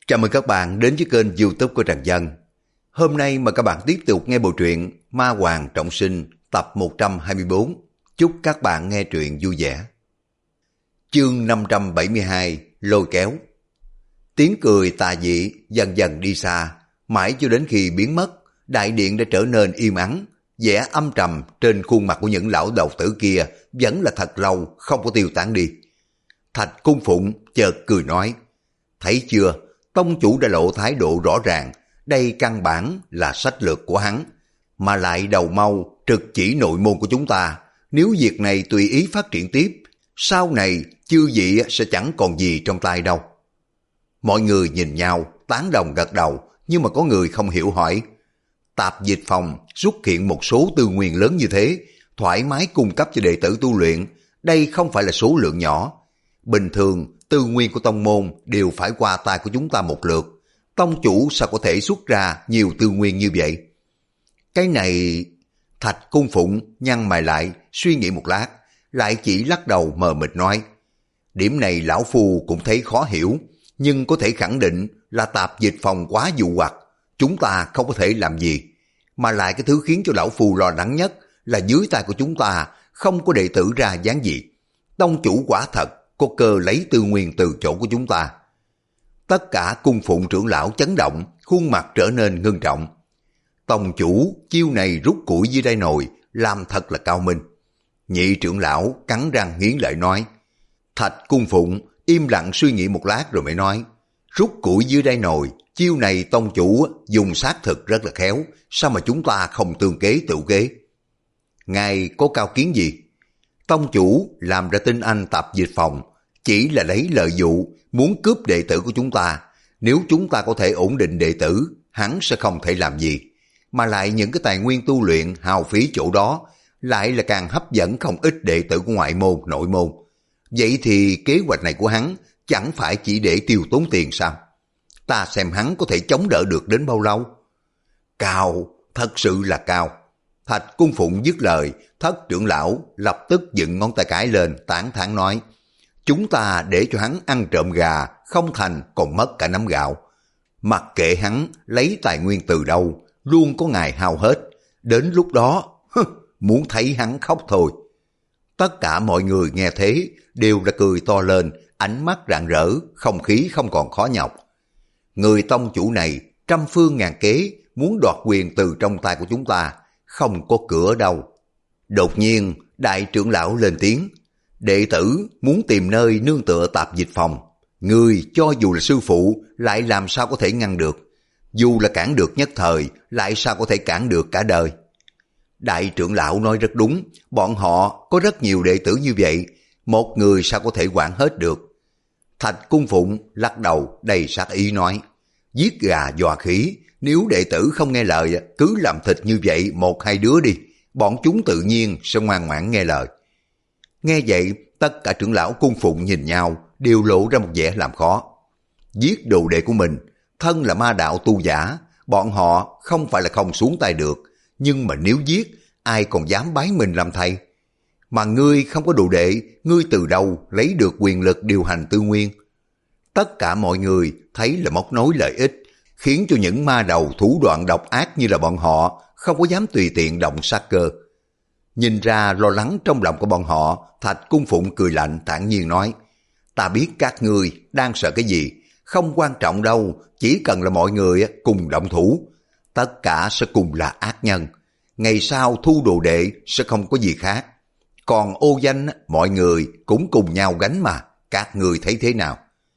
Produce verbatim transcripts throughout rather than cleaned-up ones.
Chào mừng các bạn đến với kênh YouTube của Trần Dân. Hôm nay mà các bạn tiếp tục nghe bộ truyện Ma Hoàng Trọng Sinh tập một trăm hai mươi tư. Chúc các bạn nghe truyện vui vẻ. Chương năm trăm bảy mươi hai, Lôi kéo. Tiếng cười tà dị dần dần đi xa, mãi cho đến khi biến mất, đại điện đã trở nên im ắng, vẻ âm trầm trên khuôn mặt của những lão đầu tử kia vẫn là thật lâu không có tiêu tán đi. Thạch Cung Phụng chợt cười nói: "Thấy chưa, tông chủ đã lộ thái độ rõ ràng, đây căn bản là sách lược của hắn, mà lại đầu mâu trực chỉ nội môn của chúng ta. Nếu việc này tùy ý phát triển tiếp, sau này chư vị sẽ chẳng còn gì trong tay đâu." Mọi người nhìn nhau, tán đồng gật đầu, nhưng mà có người không hiểu hỏi: Tạp dịch phòng xuất hiện một số tư nguyên lớn như thế, thoải mái cung cấp cho đệ tử tu luyện, đây không phải là số lượng nhỏ. Bình thường tư nguyên của tông môn đều phải qua tay của chúng ta một lượt, tông chủ sao có thể xuất ra nhiều tư nguyên như vậy? Cái này... Thạch Cung Phụng nhăn mày lại, suy nghĩ một lát, lại chỉ lắc đầu mờ mịt nói: "Điểm này lão phu cũng thấy khó hiểu, nhưng có thể khẳng định là tạp dịch phòng quá dụ hoặc, chúng ta không có thể làm gì. Mà lại cái thứ khiến cho lão phu lo lắng nhất là dưới tay của chúng ta không có đệ tử ra dáng gì. Tông chủ quả thật có cơ lấy tư nguyên từ chỗ của chúng ta." Tất cả cung phụng trưởng lão chấn động, khuôn mặt trở nên ngưng trọng. Tông chủ chiêu này rút củi dưới đáy nồi, làm thật là cao minh. Nhị trưởng lão cắn răng nghiến lợi nói. Thạch Cung Phụng im lặng suy nghĩ một lát rồi mới nói: "Rút củi dưới đáy nồi, chiêu này tông chủ dùng xác thực rất là khéo, sao mà chúng ta không tương kế tự kế?" "Ngài có cao kiến gì?" "Tông chủ làm ra tinh anh tạp dịch phòng, chỉ là lấy lợi dụ, muốn cướp đệ tử của chúng ta. Nếu chúng ta có thể ổn định đệ tử, hắn sẽ không thể làm gì. Mà lại những cái tài nguyên tu luyện hao phí chỗ đó, lại là càng hấp dẫn không ít đệ tử của ngoại môn, nội môn. Vậy thì kế hoạch này của hắn chẳng phải chỉ để tiêu tốn tiền sao? Ta xem hắn có thể chống đỡ được đến bao lâu?" "Cao, thật sự là cao." Thạch Cung Phụng dứt lời, thất trưởng lão lập tức dựng ngón tay cái lên, tán thán nói: "Chúng ta để cho hắn ăn trộm gà, không thành còn mất cả nắm gạo. Mặc kệ hắn lấy tài nguyên từ đâu, luôn có ngày hao hết. Đến lúc đó, muốn thấy hắn khóc thôi." Tất cả mọi người nghe thế đều đã cười to lên, ánh mắt rạng rỡ, không khí không còn khó nhọc. Người tông chủ này trăm phương ngàn kế muốn đoạt quyền từ trong tay của chúng ta, không có cửa đâu. Đột nhiên đại trưởng lão lên tiếng: "Đệ tử muốn tìm nơi nương tựa tạp dịch phòng. Người cho dù là sư phụ lại làm sao có thể ngăn được? Dù là cản được nhất thời, lại sao có thể cản được cả đời?" Đại trưởng lão nói rất đúng, bọn họ có rất nhiều đệ tử như vậy, một người sao có thể quản hết được. Thạch Cung Phụng lắc đầu đầy sát ý nói: "Giết gà dọa khỉ, nếu đệ tử không nghe lời, cứ làm thịt như vậy một hai đứa đi, bọn chúng tự nhiên sẽ ngoan ngoãn nghe lời." Nghe vậy, tất cả trưởng lão cung phụng nhìn nhau, đều lộ ra một vẻ làm khó. Giết đồ đệ của mình, thân là ma đạo tu giả, bọn họ không phải là không xuống tay được, nhưng mà nếu giết, ai còn dám bái mình làm thầy? Mà ngươi không có đồ đệ, ngươi từ đâu lấy được quyền lực điều hành tư nguyên? Tất cả mọi người thấy là móc nối lợi ích, khiến cho những ma đầu thủ đoạn độc ác như là bọn họ không có dám tùy tiện động sát cơ. Nhìn ra lo lắng trong lòng của bọn họ, Thạch Cung Phụng cười lạnh thản nhiên nói: "Ta biết các ngươi đang sợ cái gì, không quan trọng đâu, chỉ cần là mọi người cùng động thủ, tất cả sẽ cùng là ác nhân. Ngày sau thu đồ đệ sẽ không có gì khác. Còn ô danh mọi người cũng cùng nhau gánh mà, các ngươi thấy thế nào?"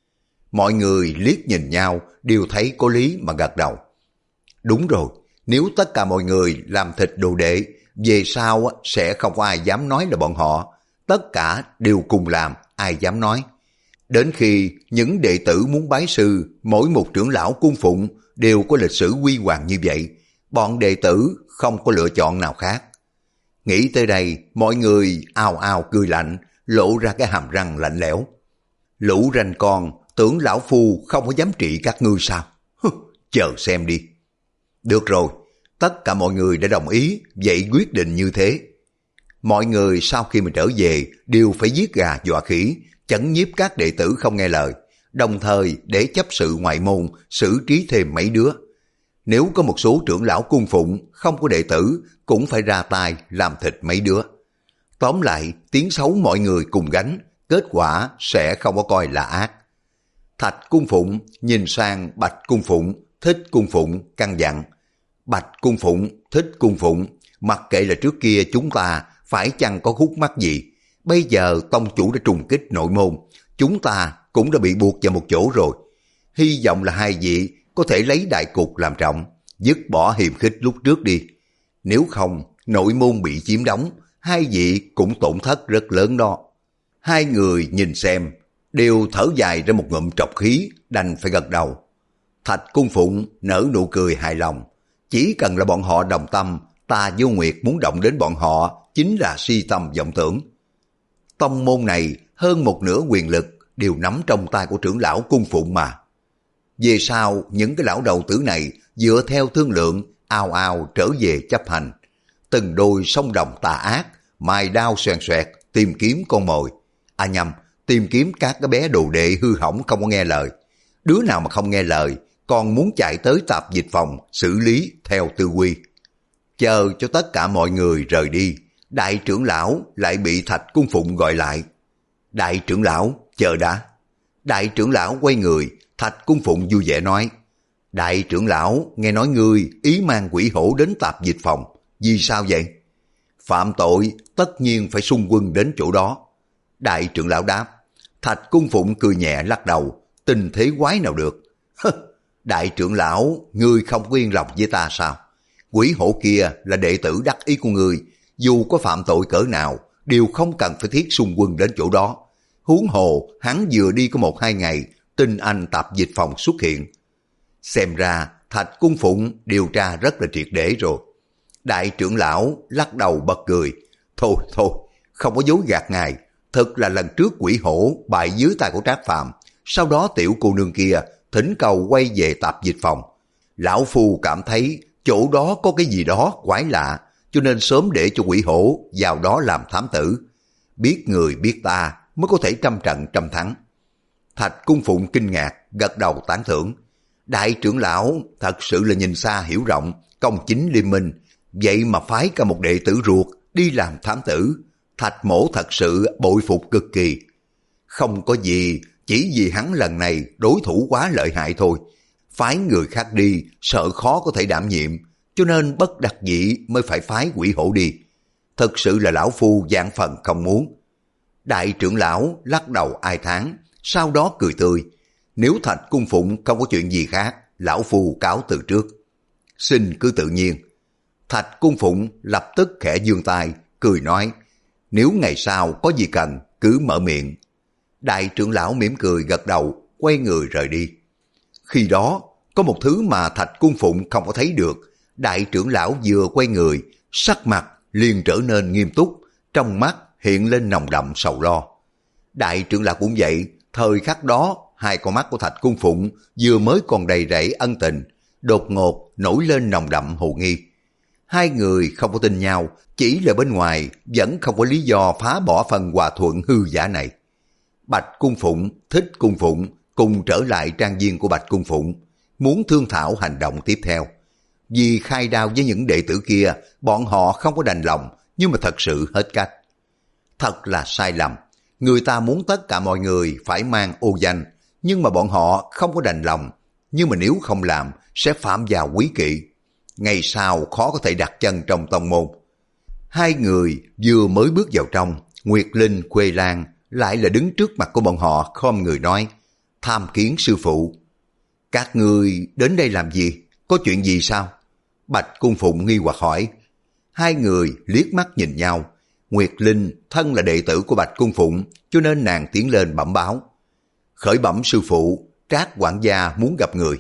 Mọi người liếc nhìn nhau, đều thấy có lý mà gật đầu. Đúng rồi, nếu tất cả mọi người làm thịt đồ đệ, về sau sẽ không có ai dám nói là bọn họ. Tất cả đều cùng làm, ai dám nói? Đến khi những đệ tử muốn bái sư, mỗi một trưởng lão cung phụng đều có lịch sử huy hoàng như vậy, bọn đệ tử không có lựa chọn nào khác. Nghĩ tới đây, mọi người ào ào cười lạnh, lộ ra cái hàm răng lạnh lẽo. Lũ ranh con, tưởng lão phu không có dám trị các ngươi sao? Hừ, chờ xem đi. Được rồi, tất cả mọi người đã đồng ý, vậy quyết định như thế. Mọi người sau khi mà trở về đều phải giết gà dọa khỉ, chấn nhiếp các đệ tử không nghe lời, đồng thời để chấp sự ngoại môn xử trí thêm mấy đứa. Nếu có một số trưởng lão cung phụng không có đệ tử cũng phải ra tay làm thịt mấy đứa. Tóm lại, tiếng xấu mọi người cùng gánh, kết quả sẽ không có coi là ác. Thạch Cung Phụng nhìn sang Bạch Cung Phụng, Thích Cung Phụng căn dặn. Bạch Cung Phụng, Thích Cung Phụng, mặc kệ là trước kia chúng ta phải chăng có khúc mắc gì, bây giờ tông chủ đã trùng kích nội môn, chúng ta cũng đã bị buộc vào một chỗ rồi. Hy vọng là hai vị có thể lấy đại cục làm trọng, dứt bỏ hiềm khích lúc trước đi. Nếu không, nội môn bị chiếm đóng, hai vị cũng tổn thất rất lớn đó. Hai người nhìn xem, đều thở dài ra một ngụm trọc khí, đành phải gật đầu. Thạch Cung Phụng nở nụ cười hài lòng. Chỉ cần là bọn họ đồng tâm, ta Vô Nguyệt muốn động đến bọn họ chính là si tâm vọng tưởng. Tông môn này hơn một nửa quyền lực đều nắm trong tay của trưởng lão Cung Phụng mà. Về sau, những cái lão đầu tử này dựa theo thương lượng, ao ao trở về chấp hành. Từng đôi song đồng tà ác, mài đao xoèn xoẹt, tìm kiếm con mồi. À nhầm, tìm kiếm các cái bé đồ đệ hư hỏng không có nghe lời. Đứa nào mà không nghe lời, còn muốn chạy tới tạp dịch phòng xử lý theo tư quy. Chờ cho tất cả mọi người rời đi, đại trưởng lão lại bị Thạch Cung Phụng gọi lại. Đại trưởng lão, chờ đã. Đại trưởng lão quay người, Thạch Cung Phụng vui vẻ nói. Đại trưởng lão, nghe nói ngươi ý mang quỷ hổ đến tạp dịch phòng. Vì sao vậy? Phạm tội tất nhiên phải xung quân đến chỗ đó. Đại trưởng lão đáp. Thạch Cung Phụng cười nhẹ lắc đầu. Tình thế quái nào được. Đại trưởng lão, ngươi không có yên lòng với ta sao? Quỷ hổ kia là đệ tử đắc ý của ngươi, dù có phạm tội cỡ nào đều không cần phải thiết xung quân đến chỗ đó. Huống hồ hắn vừa đi có một hai ngày, tin anh tạp dịch phòng xuất hiện. Xem ra Thạch Cung Phụng điều tra rất là triệt để rồi. Đại trưởng lão lắc đầu bật cười. Thôi thôi, không có dối gạt ngài. Thật là lần trước quỷ hổ bại dưới tay của Trác Phàm, sau đó tiểu cô nương kia thỉnh cầu quay về tạp dịch phòng. Lão Phu cảm thấy chỗ đó có cái gì đó quái lạ, cho nên sớm để cho quỷ hổ vào đó làm thám tử. Biết người biết ta mới có thể trăm trận trăm thắng. Thạch Cung Phụng kinh ngạc, gật đầu tán thưởng. Đại trưởng lão thật sự là nhìn xa hiểu rộng, công chính liêm minh, vậy mà phái cả một đệ tử ruột đi làm thám tử. Thạch mổ thật sự bội phục cực kỳ. Không có gì, chỉ vì hắn lần này đối thủ quá lợi hại thôi. Phái người khác đi, sợ khó có thể đảm nhiệm, cho nên bất đắc dĩ mới phải phái quỷ hổ đi. Thật sự là lão Phu vạn phần không muốn. Đại trưởng lão lắc đầu ai thán, sau đó cười tươi. Nếu Thạch Cung Phụng không có chuyện gì khác, lão Phu cáo từ trước. Xin cứ tự nhiên. Thạch Cung Phụng lập tức khẽ giương tay, cười nói. Nếu ngày sau có gì cần, cứ mở miệng. Đại trưởng lão mỉm cười gật đầu, quay người rời đi. Khi đó, có một thứ mà Thạch Cung Phụng không có thấy được. Đại trưởng lão vừa quay người, sắc mặt liền trở nên nghiêm túc, trong mắt hiện lên nồng đậm sầu lo. Đại trưởng lão cũng vậy, thời khắc đó, hai con mắt của Thạch Cung Phụng vừa mới còn đầy rẫy ân tình, đột ngột nổi lên nồng đậm hồ nghi. Hai người không có tin nhau, chỉ là bên ngoài vẫn không có lý do phá bỏ phần hòa thuận hư giả này. Bạch Cung Phụng, Thích Cung Phụng cùng trở lại trang viên của Bạch Cung Phụng, muốn thương thảo hành động tiếp theo. Vì khai đao với những đệ tử kia, bọn họ không có đành lòng, nhưng mà thật sự hết cách. Thật là sai lầm. Người ta muốn tất cả mọi người phải mang ô danh, nhưng mà bọn họ không có đành lòng. Nhưng mà nếu không làm, sẽ phạm vào quý kỵ. Ngày sau khó có thể đặt chân trong tông môn. Hai người vừa mới bước vào trong, Nguyệt Linh, Khuê Lan lại là đứng trước mặt của bọn họ khom người nói, tham kiến sư phụ. Các ngươi đến đây làm gì? Có chuyện gì sao? Bạch Cung Phụng nghi hoặc hỏi. Hai người liếc mắt nhìn nhau. Nguyệt Linh thân là đệ tử của Bạch Cung Phụng, cho nên nàng tiến lên bẩm báo. Khởi bẩm sư phụ, Trác quản gia muốn gặp người.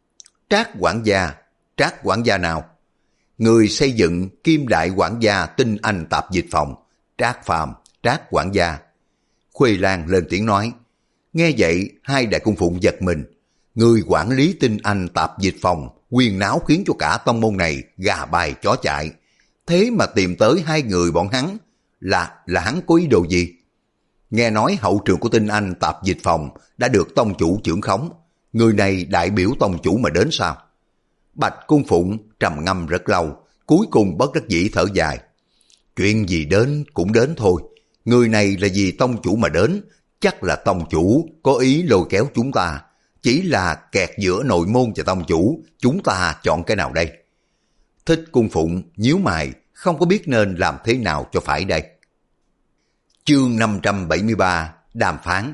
Trác quản gia? Trác quản gia nào? Người xây dựng Kim Đại quản gia tinh anh tạp dịch phòng, Trác Phàm, Trác quản gia. Khuê Lan lên tiếng nói. Nghe vậy, hai đại cung phụng giật mình. Người quản lý tinh anh tạp dịch phòng, quyền náo khiến cho cả tông môn này gà bay chó chạy. Thế mà tìm tới hai người bọn hắn, là là hắn có ý đồ gì? Nghe nói hậu trường của Tinh Anh tạp dịch phòng đã được tông chủ trưởng khống. Người này đại biểu tông chủ mà đến sao? Bạch Cung Phụng trầm ngâm rất lâu, cuối cùng bất đắc dĩ thở dài. Chuyện gì đến cũng đến thôi. Người này là vì tông chủ mà đến, chắc là tông chủ có ý lôi kéo chúng ta. Chỉ là kẹt giữa nội môn và tông chủ, chúng ta chọn cái nào đây? Thích Cung Phụng nhíu mày, không có biết nên làm thế nào cho phải đây. Chương năm trăm bảy mươi ba, đàm phán.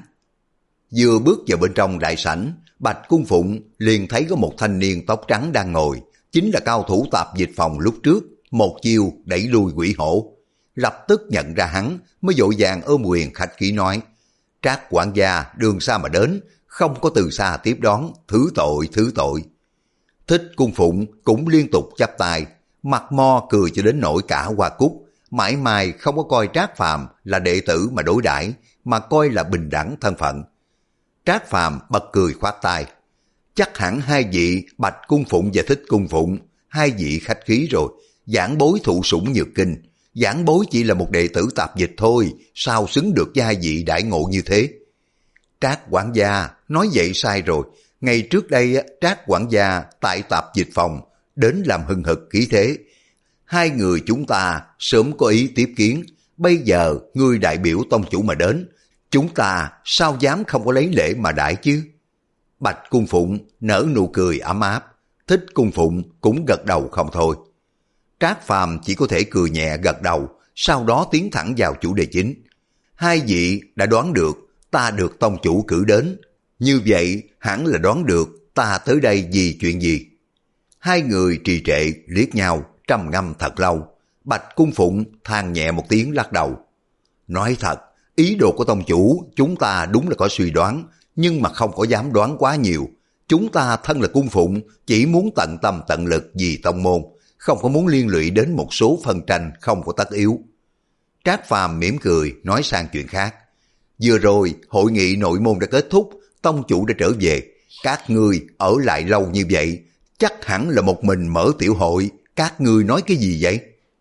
Vừa bước vào bên trong đại sảnh, Bạch Cung Phụng liền thấy có một thanh niên tóc trắng đang ngồi, chính là cao thủ tạp dịch phòng lúc trước, một chiêu đẩy lui quỷ hổ. Lập tức nhận ra hắn, mới vội vàng ôm quyền khách khí nói, Trác quản gia đường xa mà đến, không có từ xa tiếp đón, thứ tội, thứ tội. Thích Cung Phụng cũng liên tục chắp tay, mặt mo cười cho đến nỗi cả hoa cúc, mãi mãi không có coi Trác Phàm là đệ tử mà đối đãi, mà coi là bình đẳng thân phận. Trác Phàm bật cười khoát tay, chắc hẳn hai vị Bạch Cung Phụng và Thích Cung Phụng, hai vị khách khí rồi, giảng bối thụ sủng nhược kinh, giảng bối chỉ là một đệ tử tạp dịch thôi, sao xứng được với hai vị đãi ngộ như thế? Trác quản gia nói vậy sai rồi, ngày trước đây Trác quản gia tại tạp dịch phòng đến làm hừng hực khí thế. Hai người chúng ta sớm có ý tiếp kiến, bây giờ ngươi đại biểu tông chủ mà đến, chúng ta sao dám không có lấy lễ mà đãi chứ? Bạch Cung Phụng nở nụ cười ấm áp, Thích Cung Phụng cũng gật đầu không thôi. Trác Phàm chỉ có thể cười nhẹ gật đầu, sau đó tiến thẳng vào chủ đề chính. Hai vị đã đoán được ta được tông chủ cử đến, như vậy hẳn là đoán được ta tới đây vì chuyện gì. Hai người trì trệ liếc nhau, trầm ngâm thật lâu. Bạch Cung Phụng than nhẹ một tiếng lắc đầu. Nói thật, ý đồ của tông chủ chúng ta đúng là có suy đoán, nhưng mà không có dám đoán quá nhiều. Chúng ta thân là cung phụng, chỉ muốn tận tâm tận lực vì tông môn, không có muốn liên lụy đến một số phân tranh không có tất yếu. Trác Phàm mỉm cười nói sang chuyện khác. Vừa rồi hội nghị nội môn đã kết thúc, tông chủ đã trở về, các ngươi ở lại lâu như vậy, chắc hẳn là một mình mở tiểu hội, các ngươi nói cái gì vậy?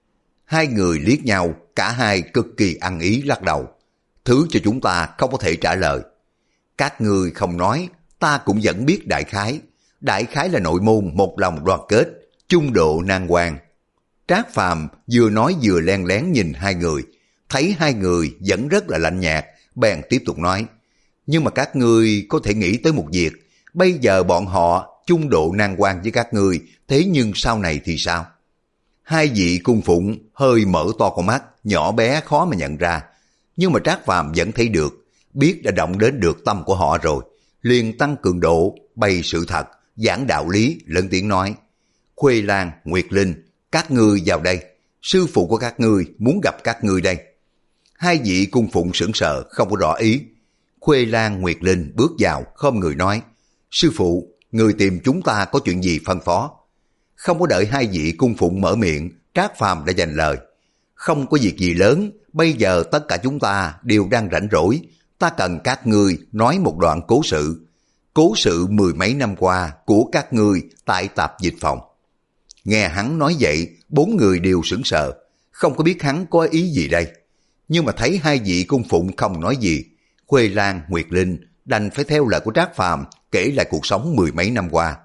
Hai người liếc nhau, cả hai cực kỳ ăn ý lắc đầu. Thứ cho chúng ta không có thể trả lời. Các ngươi không nói, ta cũng vẫn biết đại khái. Đại khái là nội môn một lòng đoàn kết, chung độ nan quan. Trác Phàm vừa nói vừa len lén nhìn hai người, thấy hai người vẫn rất là lạnh nhạt, bèn tiếp tục nói. Nhưng mà các ngươi có thể nghĩ tới một việc, bây giờ bọn họ chung độ nan quan với các ngươi, thế nhưng sau này thì sao? Hai vị cung phụng hơi mở to con mắt, nhỏ bé khó mà nhận ra, nhưng mà Trác Phàm vẫn thấy được, biết đã động đến được tâm của họ rồi, liền tăng cường độ, bày sự thật, giảng đạo lý, lớn tiếng nói. Khuê Lan, Nguyệt Linh, các ngươi vào đây, sư phụ của các ngươi muốn gặp các ngươi đây. Hai vị cung phụng sững sờ không có rõ ý. Khuê Lan, Nguyệt Linh bước vào khom người nói, sư phụ, người tìm chúng ta có chuyện gì phân phó? Không có đợi hai vị cung phụng mở miệng, Trác Phàm đã dành lời. Không có việc gì lớn, bây giờ tất cả chúng ta đều đang rảnh rỗi, ta cần các ngươi nói một đoạn cố sự. Cố sự mười mấy năm qua của các ngươi tại tạp dịch phòng. Nghe hắn nói vậy, bốn người đều sững sờ, không có biết hắn có ý gì đây. Nhưng mà thấy hai vị cung phụng không nói gì, Khuê Lan, Nguyệt Linh đành phải theo lời của Trác Phàm kể lại cuộc sống mười mấy năm qua.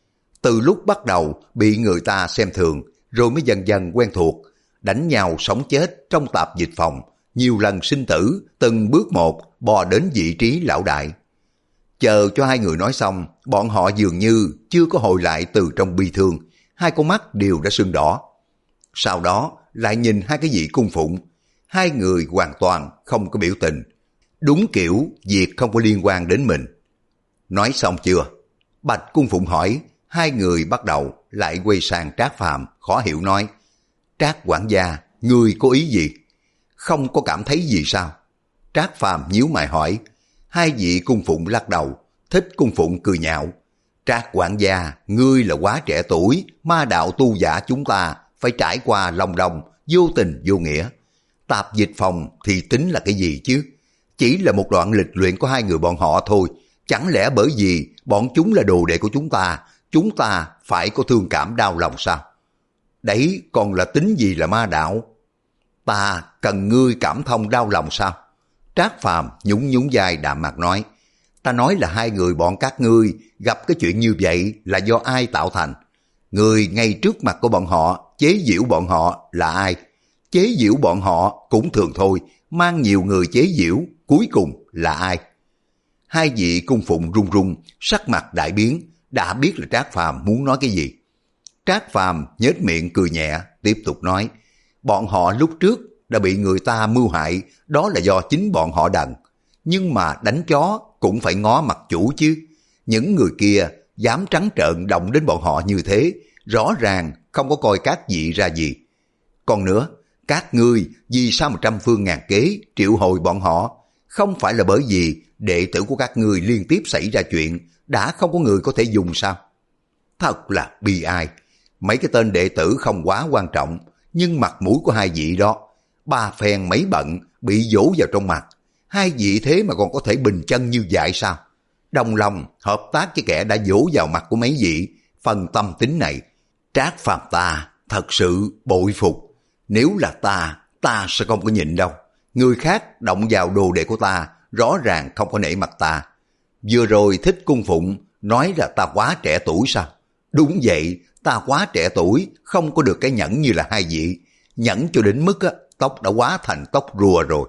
Từ lúc bắt đầu bị người ta xem thường, rồi mới dần dần quen thuộc, đánh nhau sống chết trong tạp dịch phòng, nhiều lần sinh tử, từng bước một bò đến vị trí lão đại. Chờ cho hai người nói xong, bọn họ dường như chưa có hồi lại từ trong bi thương, hai con mắt đều đã sưng đỏ. Sau đó lại nhìn hai cái vị cung phụng, hai người hoàn toàn không có biểu tình, đúng kiểu việc không có liên quan đến mình. Nói xong chưa? Bạch Cung Phụng hỏi. Hai người bắt đầu lại quay sang Trác Phàm, khó hiểu nói. Trác quản gia, ngươi có ý gì? Không có cảm thấy gì sao? Trác Phàm nhíu mày hỏi. Hai vị cung phụng lắc đầu, Thích Cung Phụng cười nhạo. Trác quản gia, ngươi là quá trẻ tuổi, ma đạo tu giả chúng ta phải trải qua lòng đồng, vô tình vô nghĩa. Tạp dịch phòng thì tính là cái gì chứ? Chỉ là một đoạn lịch luyện của hai người bọn họ thôi. Chẳng lẽ bởi vì bọn chúng là đồ đệ của chúng ta, chúng ta phải có thương cảm đau lòng sao? Đấy còn là tính gì là ma đạo? Ta cần ngươi cảm thông đau lòng sao? Trác Phàm nhún nhún vai đạm mạc nói, ta nói là hai người bọn các ngươi gặp cái chuyện như vậy là do ai tạo thành? Người ngay trước mặt của bọn họ chế giễu bọn họ là ai? Chế giễu bọn họ cũng thường thôi, mang nhiều người chế giễu cuối cùng là ai? Hai vị cung phụng run run, sắc mặt đại biến, đã biết là Trác Phàm muốn nói cái gì. Trác Phàm nhếch miệng cười nhẹ, tiếp tục nói, bọn họ lúc trước đã bị người ta mưu hại, đó là do chính bọn họ đần. Nhưng mà đánh chó cũng phải ngó mặt chủ chứ. Những người kia dám trắng trợn động đến bọn họ như thế, rõ ràng không có coi các vị ra gì. Còn nữa, các ngươi vì sao mà trăm phương ngàn kế triệu hồi bọn họ? Không phải là bởi vì đệ tử của các ngươi liên tiếp xảy ra chuyện, đã không có người có thể dùng sao? Thật là bi ai. Mấy cái tên đệ tử không quá quan trọng, nhưng mặt mũi của hai vị đó, ba phen mấy bận bị dỗ vào trong mặt. Hai vị thế mà còn có thể bình chân như vậy sao? Đồng lòng hợp tác với kẻ đã dỗ vào mặt của mấy vị, phần tâm tính này, Trác Phàm ta thật sự bội phục. Nếu là ta, ta sẽ không có nhịn đâu. Người khác động vào đồ đệ của ta, rõ ràng không có nể mặt ta. Vừa rồi Thích Cung Phụng nói là ta quá trẻ tuổi sao? Đúng vậy, ta quá trẻ tuổi, không có được cái nhẫn như là hai vị. Nhẫn cho đến mức á, tóc đã hóa thành tóc rùa rồi.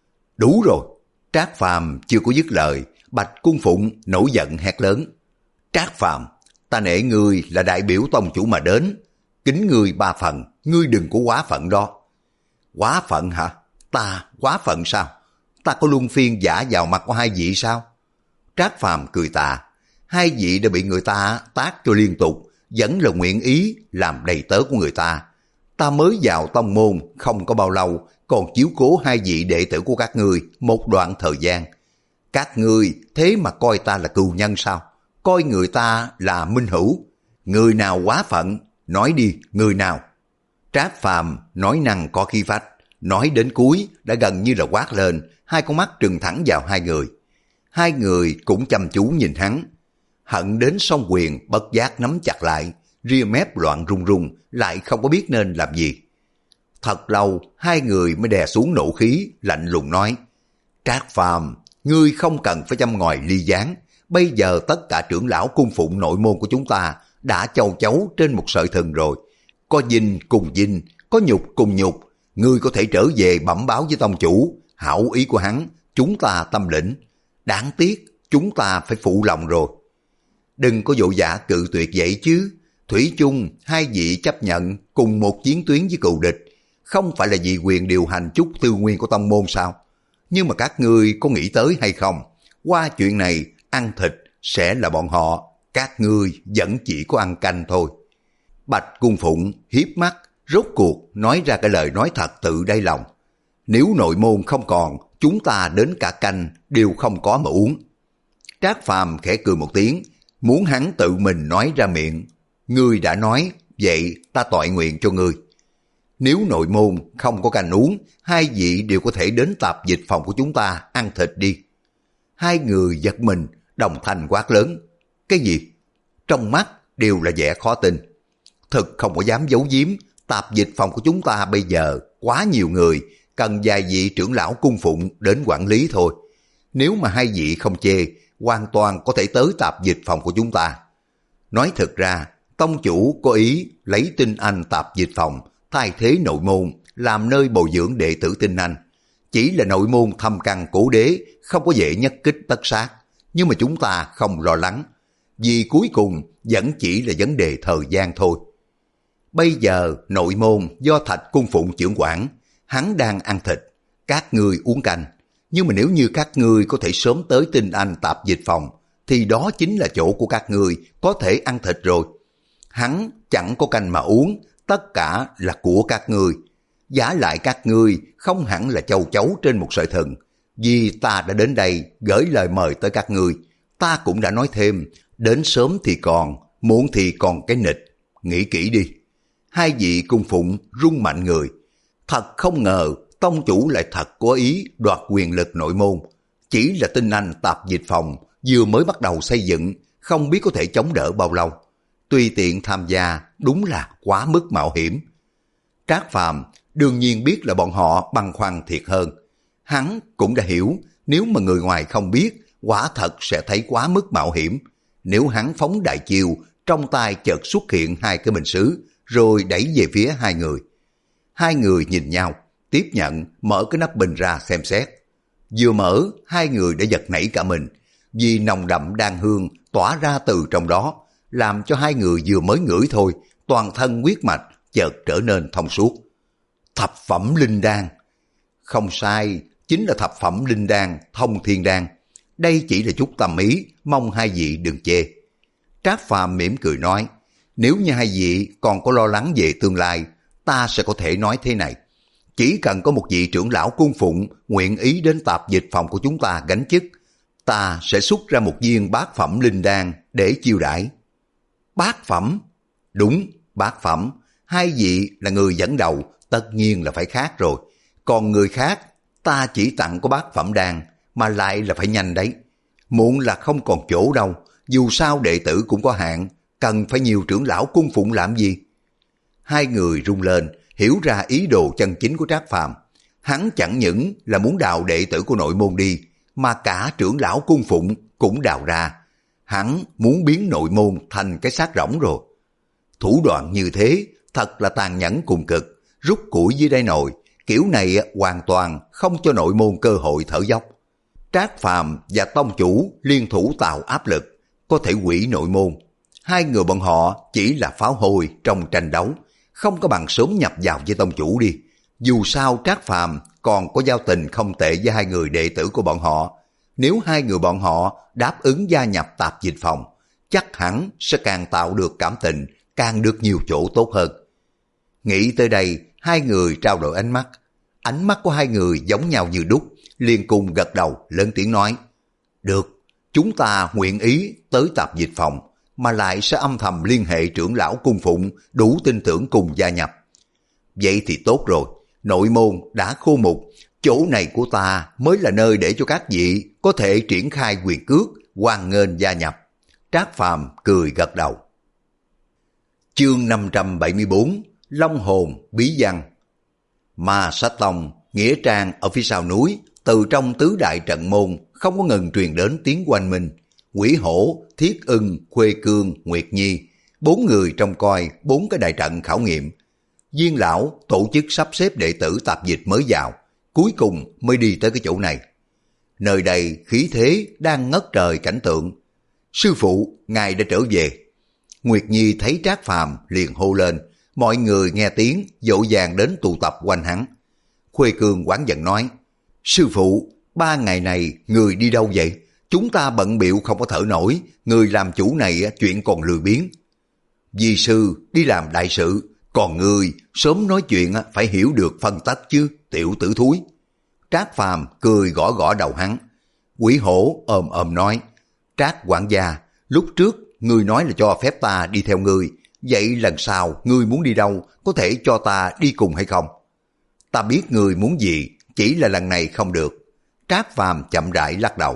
Đủ rồi. Trác Phàm chưa có dứt lời, Bạch Cung Phụng nổi giận hét lớn. Trác Phàm, ta nể ngươi là đại biểu tông chủ mà đến. Kính ngươi ba phần, ngươi đừng có quá phận đó. Quá phận hả? Ta quá phận sao? Ta có luân phiên giả vào mặt của hai vị sao? Trác Phàm cười tà. Hai vị đã bị người ta tát cho liên tục, vẫn là nguyện ý làm đầy tớ của người ta. Ta mới vào tông môn không có bao lâu, còn chiếu cố hai vị đệ tử của các ngươi một đoạn thời gian. Các ngươi thế mà coi ta là cừu nhân sao? Coi người ta là minh hữu. Người nào quá phận? Nói đi, người nào? Trác Phàm nói năng có khí phách, nói đến cuối đã gần như là quát lên, hai con mắt trừng thẳng vào hai người. Hai người cũng chăm chú nhìn hắn. Hận đến song quyền bất giác nắm chặt lại, ria mép loạn run run, lại không có biết nên làm gì. Thật lâu, hai người mới đè xuống nộ khí, lạnh lùng nói, Trác Phàm, ngươi không cần phải châm ngòi ly gián. Bây giờ tất cả trưởng lão cung phụng nội môn của chúng ta đã châu chấu trên một sợi thừng rồi. Có dinh cùng dinh, có nhục cùng nhục. Ngươi có thể trở về bẩm báo với tông chủ, hảo ý của hắn, chúng ta tâm lĩnh. Đáng tiếc, chúng ta phải phụ lòng rồi. Đừng có vội vã cự tuyệt vậy chứ. Thủy chung, hai vị chấp nhận cùng một chiến tuyến với cừu địch. Không phải là vì quyền điều hành chút tư nguyên của tông môn sao? Nhưng mà các ngươi có nghĩ tới hay không? Qua chuyện này, ăn thịt sẽ là bọn họ. Các ngươi vẫn chỉ có ăn canh thôi. Bạch Cung Phụng hiếp mắt, rốt cuộc nói ra cái lời nói thật tự đáy lòng. Nếu nội môn không còn, chúng ta đến cả canh đều không có mà uống. Trác Phàm khẽ cười một tiếng, muốn hắn tự mình nói ra miệng. Ngươi đã nói, vậy ta toại nguyện cho ngươi. Nếu nội môn không có canh uống, hai vị đều có thể đến tạp dịch phòng của chúng ta ăn thịt đi. Hai người giật mình, đồng thanh quát lớn. Cái gì? Trong mắt đều là vẻ khó tin. Thực không có dám giấu giếm, tạp dịch phòng của chúng ta bây giờ quá nhiều người, cần vài vị trưởng lão cung phụng đến quản lý thôi. Nếu mà hai vị không chê, hoàn toàn có thể tới tạp dịch phòng của chúng ta. Nói thật ra, tông chủ có ý lấy tinh anh tạp dịch phòng thay thế nội môn làm nơi bồi dưỡng đệ tử tinh anh. Chỉ là nội môn thâm căn cố đế, không có dễ nhất kích tất sát. Nhưng mà chúng ta không lo lắng, vì cuối cùng vẫn chỉ là vấn đề thời gian thôi. Bây giờ nội môn do Thạch Cung Phụng trưởng quản, hắn đang ăn thịt, các ngươi uống canh. Nhưng mà nếu như các ngươi có thể sớm tới tinh anh tạp dịch phòng, thì đó chính là chỗ của các ngươi có thể ăn thịt rồi. Hắn chẳng có canh mà uống, tất cả là của các ngươi. Giả lại các ngươi không hẳn là châu chấu trên một sợi thừng. Vì ta đã đến đây gửi lời mời tới các ngươi, ta cũng đã nói thêm, đến sớm thì còn, muộn thì còn cái nịch. Nghĩ kỹ đi. Hai vị cung phụng rung mạnh người. Thật không ngờ tông chủ lại thật có ý đoạt quyền lực nội môn. Chỉ là tinh anh tạp dịch phòng vừa mới bắt đầu xây dựng, không biết có thể chống đỡ bao lâu. Tùy tiện tham gia đúng là quá mức mạo hiểm. Trác Phàm đương nhiên biết là bọn họ băn khoăn thiệt hơn. Hắn cũng đã hiểu, nếu mà người ngoài không biết, quả thật sẽ thấy quá mức mạo hiểm. Nếu hắn phóng đại chiêu, trong tay chợt xuất hiện hai cái bình sứ, rồi đẩy về phía hai người. Hai người nhìn nhau, tiếp nhận, mở cái nắp bình ra xem xét. Vừa mở, hai người đã giật nảy cả mình, vì nồng đậm đan hương tỏa ra từ trong đó, làm cho hai người vừa mới ngửi thôi, toàn thân huyết mạch chợt trở nên thông suốt. Thập phẩm linh đan. Không sai, chính là thập phẩm linh đan, thông thiên đan. Đây chỉ là chút tâm ý, mong hai vị đừng chê. Trác Phàm mỉm cười nói, nếu như hai vị còn có lo lắng về tương lai, ta sẽ có thể nói thế này. Chỉ cần có một vị trưởng lão cung phụng nguyện ý đến tạp dịch phòng của chúng ta gánh chức, ta sẽ xuất ra một viên bát phẩm linh đan để chiêu đãi. Bát phẩm? Đúng, bát phẩm. Hai vị là người dẫn đầu, tất nhiên là phải khác rồi. Còn người khác, ta chỉ tặng có bát phẩm đan, mà lại là phải nhanh đấy. Muộn là không còn chỗ đâu, dù sao đệ tử cũng có hạn, cần phải nhiều trưởng lão cung phụng làm gì? Hai người rung lên, hiểu ra ý đồ chân chính của Trác Phàm. Hắn chẳng những là muốn đào đệ tử của nội môn đi, mà cả trưởng lão cung phụng cũng đào ra. Hắn muốn biến nội môn thành cái xác rỗng rồi. Thủ đoạn như thế thật là tàn nhẫn cùng cực, rút củi dưới đáy nồi, kiểu này hoàn toàn không cho nội môn cơ hội thở dốc. Trác Phàm và tông chủ liên thủ tạo áp lực, có thể hủy nội môn. Hai người bọn họ chỉ là pháo hôi trong tranh đấu, không có bằng sớm nhập vào với tông chủ đi. Dù sao Trác Phàm còn có giao tình không tệ với hai người đệ tử của bọn họ. Nếu hai người bọn họ đáp ứng gia nhập tạp dịch phòng, chắc hẳn sẽ càng tạo được cảm tình, càng được nhiều chỗ tốt hơn. Nghĩ tới đây, hai người trao đổi ánh mắt. Ánh mắt của hai người giống nhau như đúc, liền cùng gật đầu lớn tiếng nói, được, chúng ta nguyện ý tới tạp dịch phòng, mà lại sẽ âm thầm liên hệ trưởng lão cung phụng đủ tin tưởng cùng gia nhập. Vậy thì tốt rồi, nội môn đã khô mục, chỗ này của ta mới là nơi để cho các vị có thể triển khai quyền cước, hoan nghênh gia nhập. Trác Phàm cười gật đầu. Chương năm trăm bảy mươi bốn, Long hồn bí văn. Ma Sát Tông, nghĩa trang ở phía sau núi, từ trong tứ đại trận môn không có ngừng truyền đến tiếng oanh minh. Quỷ Hổ, Thiết Ưng, Khuê Cương, Nguyệt Nhi, bốn người trông coi bốn cái đại trận khảo nghiệm. Viên lão tổ chức sắp xếp đệ tử tạp dịch mới vào, cuối cùng mới đi tới cái chỗ này. Nơi đây khí thế đang ngất trời cảnh tượng. Sư phụ, ngài đã trở về. Nguyệt Nhi thấy Trác Phàm liền hô lên, mọi người nghe tiếng dội vàng đến tụ tập quanh hắn. Khuê Cương oán giận nói, sư phụ, ba ngày này người đi đâu vậy? Chúng ta bận bịu không có thở nổi, người làm chủ này chuyện còn lười biếng. Di sư đi làm đại sự, còn người sớm nói chuyện phải hiểu được phân tách chứ, tiểu tử thúi. Trác Phàm cười gõ gõ đầu hắn. Quỷ Hổ ồm ồm nói, Trác quản gia, lúc trước ngươi nói là cho phép ta đi theo ngươi, vậy lần sau ngươi muốn đi đâu, có thể cho ta đi cùng hay không? Ta biết ngươi muốn gì, chỉ là lần này không được. Trác Phàm chậm rãi lắc đầu.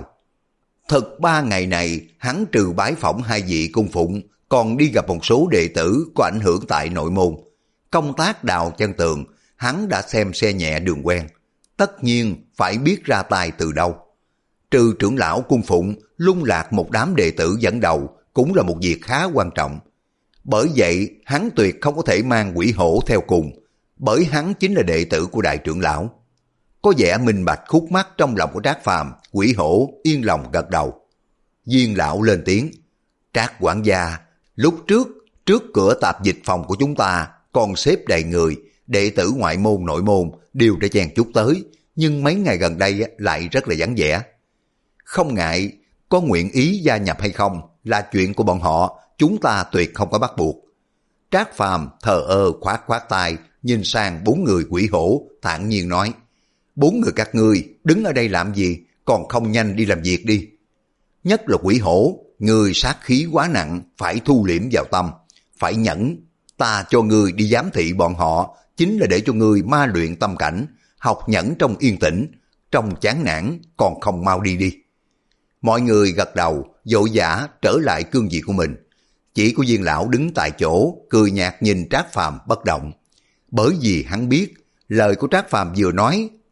Thật ba ngày này, hắn trừ bái phỏng hai vị cung phụng, còn đi gặp một số đệ tử có ảnh hưởng tại nội môn. Công tác đào chân tường, hắn đã xem xe nhẹ đường quen. Tất nhiên phải biết ra tay từ đâu. Trừ trưởng lão cung phụng, lung lạc một đám đệ tử dẫn đầu cũng là một việc khá quan trọng. Bởi vậy, hắn tuyệt không có thể mang Quỷ Hổ theo cùng, bởi hắn chính là đệ tử của đại trưởng lão. Có vẻ minh bạch khúc mắc trong lòng của Trác Phàm, Quỷ Hổ yên lòng gật đầu. Viên lão lên tiếng, Trác quản gia, lúc trước, trước cửa tạp dịch phòng của chúng ta còn xếp đầy người, đệ tử ngoại môn nội môn đều đã chen chúc tới, nhưng mấy ngày gần đây lại rất là vắng vẻ. Không ngại, có nguyện ý gia nhập hay không là chuyện của bọn họ, chúng ta tuyệt không có bắt buộc. Trác Phàm thờ ơ khoát khoát tay, nhìn sang bốn người Quỷ Hổ, thản nhiên nói, bốn người các ngươi đứng ở đây làm gì, còn không nhanh đi làm việc đi. Nhất là Quỷ Hổ, người sát khí quá nặng, phải thu liễm vào tâm, phải nhẫn. Ta cho ngươi đi giám thị bọn họ, chính là để cho ngươi ma luyện tâm cảnh, học nhẫn trong yên tĩnh, trong chán nản còn không mau đi đi. Mọi người gật đầu, vội vã trở lại cương vị của mình. Chỉ có Viên lão đứng tại chỗ, cười nhạt nhìn Trác Phàm bất động. Bởi vì hắn biết, lời của Trác Phàm vừa nói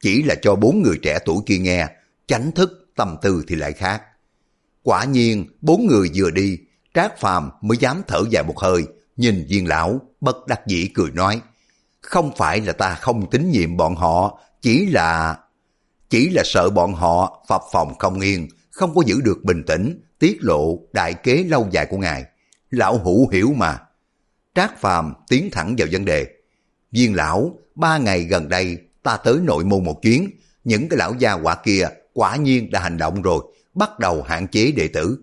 chỉ là cho bốn người trẻ tuổi kia nghe, chánh thức tâm tư thì lại khác. Quả nhiên, bốn người vừa đi, Trác Phàm mới dám thở dài một hơi, nhìn Viên lão, bất đắc dĩ cười nói, không phải là ta không tín nhiệm bọn họ, chỉ là... Chỉ là sợ bọn họ phập phòng không yên, không có giữ được bình tĩnh, tiết lộ đại kế lâu dài của ngài. Lão hữu hiểu mà. Trác Phàm tiến thẳng vào vấn đề. Viên lão, ba ngày gần đây ta tới nội môn một chuyến, những cái lão gia hỏa kia quả nhiên đã hành động rồi, bắt đầu hạn chế đệ tử.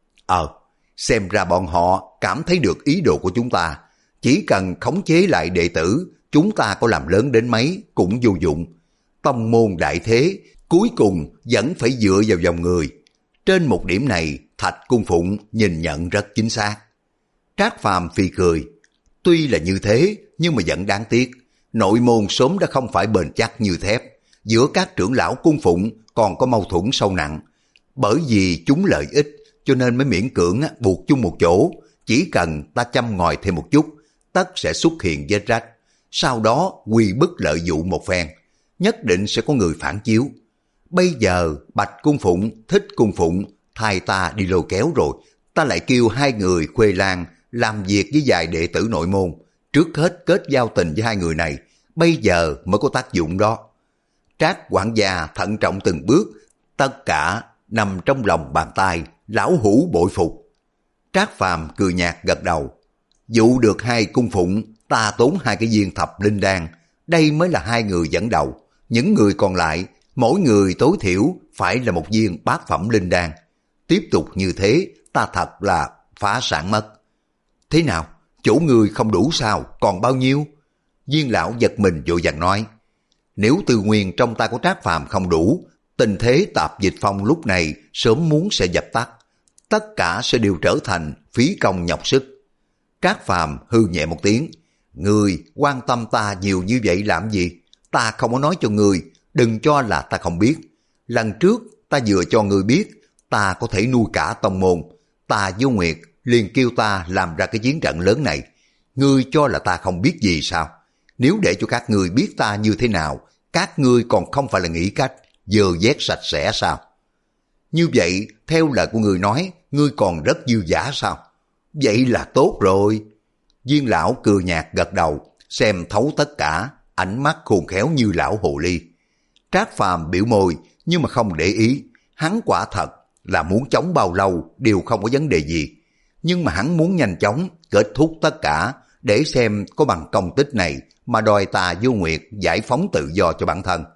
Ờ, xem ra bọn họ cảm thấy được ý đồ của chúng ta, chỉ cần khống chế lại đệ tử, chúng ta có làm lớn đến mấy cũng vô dụng. Tông môn đại thế, cuối cùng vẫn phải dựa vào dòng người. Trên một điểm này, Thạch Cung Phụng nhìn nhận rất chính xác. Trác Phàm phì cười. Tuy là như thế, nhưng mà vẫn đáng tiếc. Nội môn sớm đã không phải bền chắc như thép. Giữa các trưởng lão cung phụng còn có mâu thuẫn sâu nặng. Bởi vì chúng lợi ích, cho nên mới miễn cưỡng buộc chung một chỗ. Chỉ cần ta châm ngòi thêm một chút, tất sẽ xuất hiện vết rách. Sau đó quy bức lợi dụng một phen. Nhất định sẽ có người phản chiếu. Bây giờ Bạch Cung Phụng, Thích Cung Phụng thay ta đi lôi kéo rồi, ta lại kêu hai người Khuê Lan làm việc với vài đệ tử nội môn, trước hết kết giao tình với hai người này, bây giờ mới có tác dụng đó. Trác quản gia thận trọng từng bước, tất cả nằm trong lòng bàn tay, lão hữu bội phục. Trác Phàm cười nhạt gật đầu. Dụ được hai cung phụng, ta tốn hai cái viên thập linh đan, đây mới là hai người dẫn đầu. Những người còn lại, mỗi người tối thiểu phải là một viên bát phẩm linh đan. Tiếp tục như thế, ta thật là phá sản mất. Thế nào? Chỗ người không đủ sao? Còn bao nhiêu? Viên lão giật mình vội vàng nói. Nếu tư nguyên trong tay của Trác Phàm không đủ, tình thế Tạp Dịch Phong lúc này sớm muốn sẽ dập tắt. Tất cả sẽ đều trở thành phí công nhọc sức. Trác Phàm hư nhẹ một tiếng. Người quan tâm ta nhiều như vậy làm gì? Ta không có nói cho người, đừng cho là ta không biết. Lần trước ta vừa cho người biết, ta có thể nuôi cả tông môn. Ta Vô Nguyệt liền kêu ta làm ra cái chiến trận lớn này. Ngươi cho là ta không biết gì sao? Nếu để cho các ngươi biết ta như thế nào, các ngươi còn không phải là nghĩ cách dơ vét sạch sẽ sao? Như vậy, theo lời của người nói, ngươi còn rất dư dả sao? Vậy là tốt rồi. Viên lão cười nhạt gật đầu, xem thấu tất cả, ánh mắt khôn khéo như lão hồ ly. Trác Phàm biểu môi, nhưng mà không để ý. Hắn quả thật là muốn chống bao lâu đều không có vấn đề gì. Nhưng mà hắn muốn nhanh chóng kết thúc tất cả để xem có bằng công tích này mà đòi ta Vô Nguyệt giải phóng tự do cho bản thân.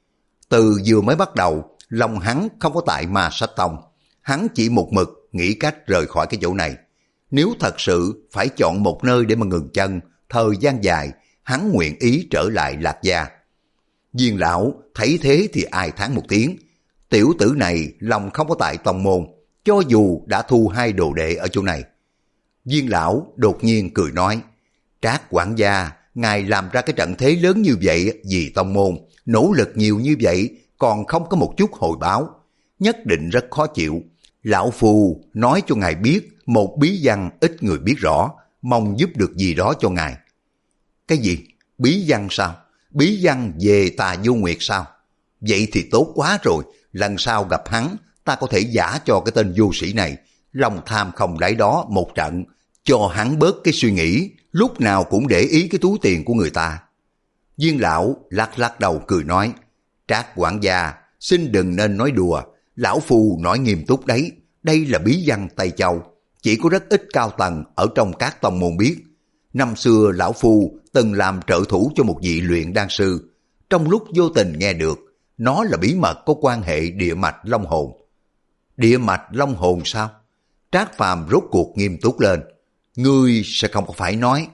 Từ vừa mới bắt đầu, lòng hắn không có tại Ma Sách Tông. Hắn chỉ một mực nghĩ cách rời khỏi cái chỗ này. Nếu thật sự phải chọn một nơi để mà ngừng chân, thời gian dài, hắn nguyện ý trở lại Lạc Gia. Viên lão thấy thế thì ai thán một tiếng. Tiểu tử này lòng không có tại tông môn, cho dù đã thu hai đồ đệ ở chỗ này. Viên lão đột nhiên cười nói, Trác quản gia, ngài làm ra cái trận thế lớn như vậy vì tông môn, nỗ lực nhiều như vậy, còn không có một chút hồi báo, nhất định rất khó chịu. Lão Phu nói cho ngài biết một bí văn ít người biết rõ, mong giúp được gì đó cho ngài. Cái gì? Bí văn sao? Bí văn về Tà Vô Nguyệt sao? Vậy thì tốt quá rồi, lần sau gặp hắn, ta có thể giả cho cái tên vô sĩ này, lòng tham không đáy đó một trận, cho hắn bớt cái suy nghĩ, lúc nào cũng để ý cái túi tiền của người ta. Viên lão lắc lắc đầu cười nói, Trác quản gia, xin đừng nên nói đùa, lão Phu nói nghiêm túc đấy, đây là bí văn Tây Châu, chỉ có rất ít cao tầng ở trong các tông môn biết. Năm xưa lão Phu từng làm trợ thủ cho một vị luyện đan sư, trong lúc vô tình nghe được, nó là bí mật có quan hệ địa mạch long hồn. Địa mạch long hồn sao? Trác Phàm rốt cuộc nghiêm túc lên. Ngươi sẽ không phải nói,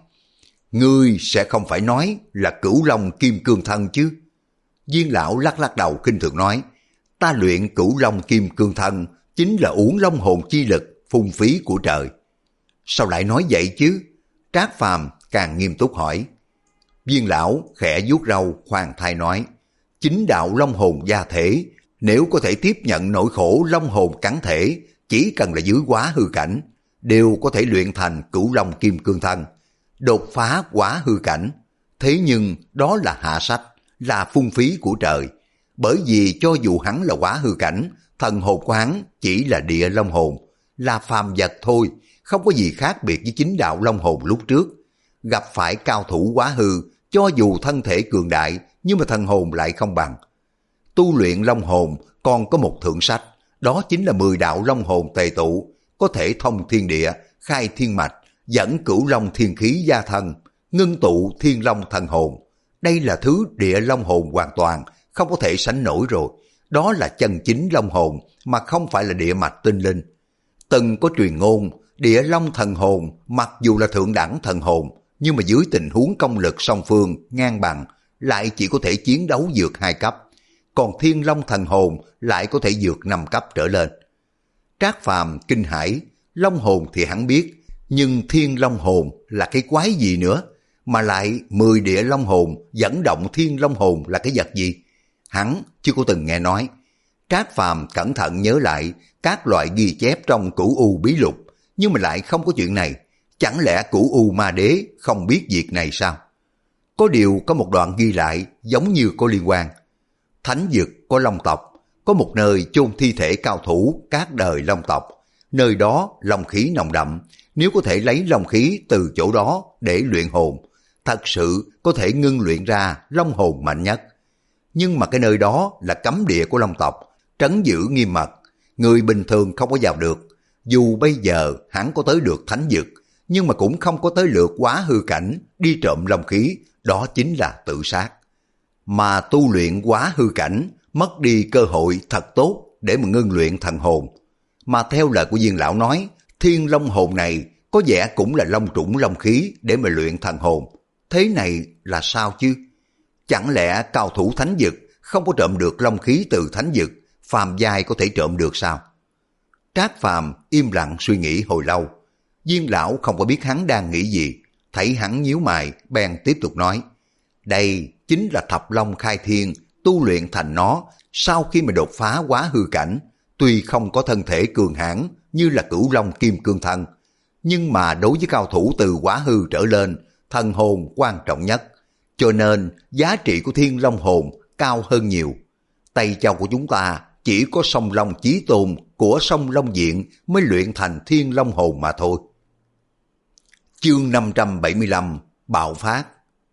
ngươi sẽ không phải nói là Cửu Long Kim Cương Thân chứ? Viên lão lắc lắc đầu khinh thường nói, ta luyện Cửu Long Kim Cương Thân chính là uổng long hồn chi lực phung phí của trời. Sao lại nói vậy chứ? Trác Phàm càng nghiêm túc hỏi. Viên lão khẽ vuốt râu khoan thai nói, chính đạo long hồn gia thể, nếu có thể tiếp nhận nỗi khổ long hồn cắn thể, chỉ cần là dưới quá hư cảnh, đều có thể luyện thành Cửu Long Kim Cương Thân, đột phá quá hư cảnh. Thế nhưng đó là hạ sách, là phung phí của trời, bởi vì cho dù hắn là quá hư cảnh, thần hồn của hắn chỉ là địa long hồn, là phàm vật thôi, không có gì khác biệt với chính đạo long hồn lúc trước. Gặp phải cao thủ quá hư, cho dù thân thể cường đại, nhưng mà thần hồn lại không bằng. Tu luyện long hồn còn có một thượng sách, đó chính là mười đạo long hồn tề tụ, có thể thông thiên địa, khai thiên mạch, dẫn cửu long thiên khí gia thân, ngưng tụ thiên long thần hồn. Đây là thứ địa long hồn hoàn toàn không có thể sánh nổi rồi. Đó là chân chính long hồn mà không phải là địa mạch tinh linh. Từng có truyền ngôn, địa long thần hồn mặc dù là thượng đẳng thần hồn, nhưng mà dưới tình huống công lực song phương ngang bằng, lại chỉ có thể chiến đấu vượt hai cấp. Còn thiên long thần hồn lại có thể vượt năm cấp trở lên. Trác Phàm kinh hãi, long hồn thì hắn biết, nhưng thiên long hồn là cái quái gì nữa? Mà lại mười địa long hồn dẫn động thiên long hồn là cái vật gì? Hắn chưa có từng nghe nói. Trác Phàm cẩn thận nhớ lại các loại ghi chép trong Cửu U bí lục, nhưng mà lại không có chuyện này. Chẳng lẽ Cửu U ma đế không biết việc này sao? Có điều có một đoạn ghi lại giống như có liên quan. Thánh vực có long tộc, có một nơi chôn thi thể cao thủ các đời long tộc. Nơi đó long khí nồng đậm, nếu có thể lấy long khí từ chỗ đó để luyện hồn, thật sự có thể ngưng luyện ra long hồn mạnh nhất. Nhưng mà cái nơi đó là cấm địa của long tộc, trấn giữ nghiêm mật, người bình thường không có vào được. Dù bây giờ hắn có tới được thánh vực, nhưng mà cũng không có tới lượt quá hư cảnh đi trộm long khí, đó chính là tự sát. Mà tu luyện quá hư cảnh, mất đi cơ hội thật tốt để mà ngưng luyện thần hồn. Mà theo lời của Viên lão nói, thiên long hồn này có vẻ cũng là long trũng long khí để mà luyện thần hồn. Thế này là sao chứ? Chẳng lẽ cao thủ thánh vực không có trộm được long khí từ thánh vực, phàm giai có thể trộm được sao? Trác Phàm im lặng suy nghĩ hồi lâu. Viên lão không có biết hắn đang nghĩ gì, thấy hắn nhíu mày, bèn tiếp tục nói. Đây chính là thập long khai thiên, tu luyện thành nó, sau khi mà đột phá quá hư cảnh, tuy không có thân thể cường hãn như là cửu long kim cương thân, nhưng mà đối với cao thủ từ quá hư trở lên, thần hồn quan trọng nhất, cho nên giá trị của thiên long hồn cao hơn nhiều. Tây Châu của chúng ta chỉ có song long chí tôn của song long diện mới luyện thành thiên long hồn mà thôi. Chương năm trăm bảy mươi lăm Bạo phát.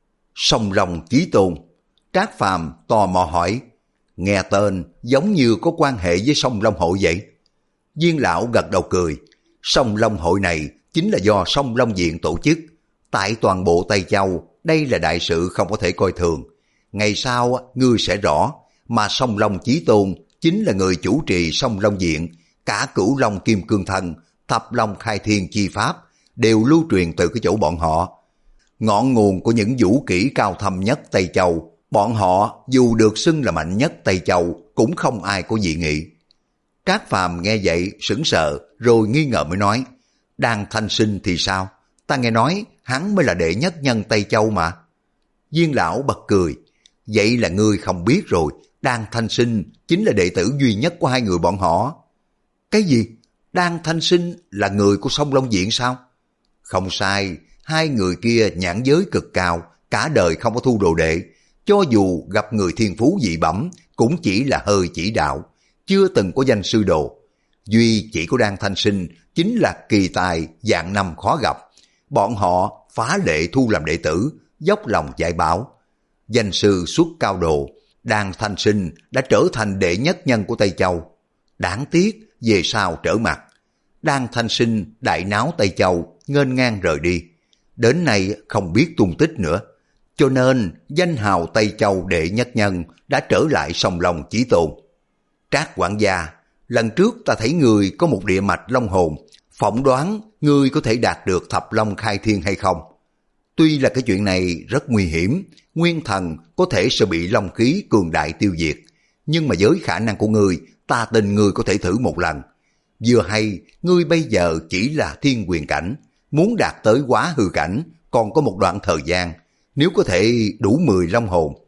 Song long chí tôn. Trác Phàm tò mò hỏi, nghe tên giống như có quan hệ với song long hội vậy. Viên lão gật đầu cười, song long hội này chính là do song long diện tổ chức. Tại toàn bộ Tây Châu, đây là đại sự không có thể coi thường. Ngày sau ngươi sẽ rõ, mà song long chí tôn chính là người chủ trì song long diện, cả cửu long kim cương thân, thập long khai thiên chi pháp đều lưu truyền từ cái chỗ bọn họ. Ngọn nguồn của những vũ kỹ cao thâm nhất Tây Châu, bọn họ dù được xưng là mạnh nhất Tây Châu cũng không ai có dị nghị. Trác Phàm nghe vậy sững sờ rồi nghi ngờ mới nói, Đan Thanh Sinh thì sao? Ta nghe nói hắn mới là đệ nhất nhân Tây Châu mà. Viên lão bật cười, vậy là ngươi không biết rồi, Đan Thanh Sinh chính là đệ tử duy nhất của hai người bọn họ. Cái gì? Đan Thanh Sinh là người của song long diện sao? Không sai, hai người kia nhãn giới cực cao, cả đời không có thu đồ đệ, cho dù gặp người thiên phú dị bẩm cũng chỉ là hơi chỉ đạo, chưa từng có danh sư đồ. Duy chỉ có Đan Thanh Sinh chính là kỳ tài dạng năm khó gặp, bọn họ phá lệ thu làm đệ tử, dốc lòng dạy bảo. Danh sư xuất cao độ, Đan Thanh Sinh đã trở thành đệ nhất nhân của Tây Châu. Đáng tiếc về sau trở mặt, Đan Thanh Sinh đại náo Tây Châu, nghênh ngang rời đi, đến nay không biết tung tích nữa. Cho nên danh hào Tây Châu đệ nhất nhân đã trở lại song long chí tôn. Trác quản gia, lần trước ta thấy người có một địa mạch long hồn, phỏng đoán ngươi có thể đạt được thập long khai thiên hay không? Tuy là cái chuyện này rất nguy hiểm, nguyên thần có thể sẽ bị long khí cường đại tiêu diệt, nhưng mà với khả năng của ngươi, ta tin ngươi có thể thử một lần. Vừa hay, ngươi bây giờ chỉ là thiên quyền cảnh, muốn đạt tới quá hư cảnh, còn có một đoạn thời gian, nếu có thể đủ mười long hồn.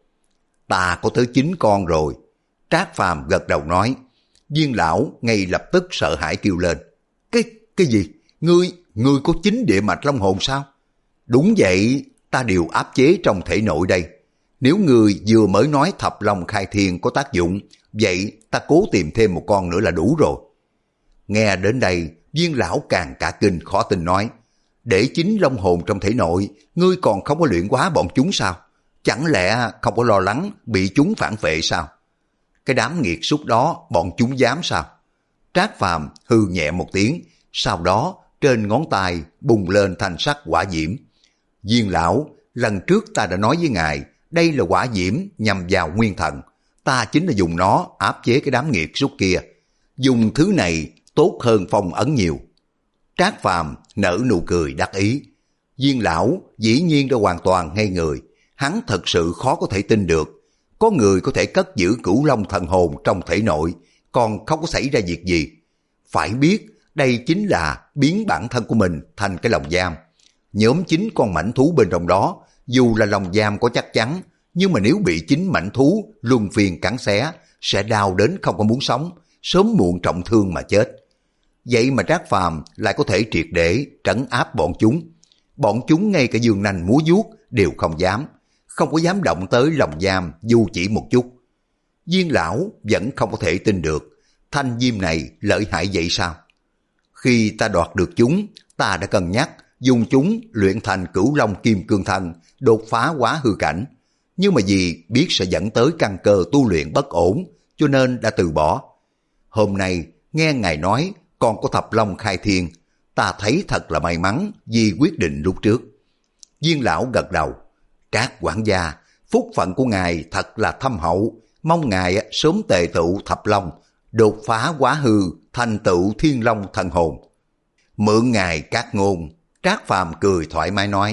Ta có tới chín con rồi. Trác Phàm gật đầu nói. Viên lão ngay lập tức sợ hãi kêu lên. Cái, cái gì? Ngươi, ngươi có chín địa mạch long hồn sao? Đúng vậy, ta đều áp chế trong thể nội đây. Nếu người vừa mới nói thập long khai thiên có tác dụng, vậy ta cố tìm thêm một con nữa là đủ rồi. Nghe đến đây, Viên lão càng cả kinh khó tin nói, để chính long hồn trong thể nội, ngươi còn không có luyện hóa bọn chúng sao? Chẳng lẽ không có lo lắng bị chúng phản vệ sao? Cái đám nghiệt súc đó, bọn chúng dám sao? Trác Phàm hư nhẹ một tiếng, sau đó trên ngón tay bùng lên thanh sắc hỏa diễm. Viên lão, lần trước ta đã nói với ngài, đây là hỏa diễm nhằm vào nguyên thần. Ta chính là dùng nó áp chế cái đám nghiệt súc kia. Dùng thứ này tốt hơn phong ấn nhiều. Trác Phàm nở nụ cười đắc ý. Viên lão dĩ nhiên đã hoàn toàn ngây người. Hắn thật sự khó có thể tin được. Có người có thể cất giữ cửu long thần hồn trong thể nội, còn không có xảy ra việc gì. Phải biết, đây chính là biến bản thân của mình thành cái lồng giam. Nhóm chính con mãnh thú bên trong đó, dù là lồng giam có chắc chắn, nhưng mà nếu bị chính mãnh thú luân phiên cắn xé, sẽ đau đến không có muốn sống, sớm muộn trọng thương mà chết. Vậy mà Trác Phàm lại có thể triệt để trấn áp bọn chúng. Bọn chúng ngay cả giương nanh múa vuốt đều không dám, không có dám động tới lồng giam dù chỉ một chút. Viên lão vẫn không có thể tin được, thanh diêm này lợi hại vậy sao? Khi ta đoạt được chúng, ta đã cân nhắc dùng chúng luyện thành cửu long kim cương thân, đột phá hóa hư cảnh. Nhưng mà vì biết sẽ dẫn tới căn cơ tu luyện bất ổn, cho nên đã từ bỏ. Hôm nay nghe ngài nói còn có thập long khai thiên, ta thấy thật là may mắn vì quyết định lúc trước. Viên lão gật đầu. Trác quản gia, phúc phận của ngài thật là thâm hậu, mong ngài sớm tề tựu thập long, đột phá hóa hư, thành tựu thiên long thần hồn. Mượn ngài các ngôn, Trác Phàm cười thoải mái nói,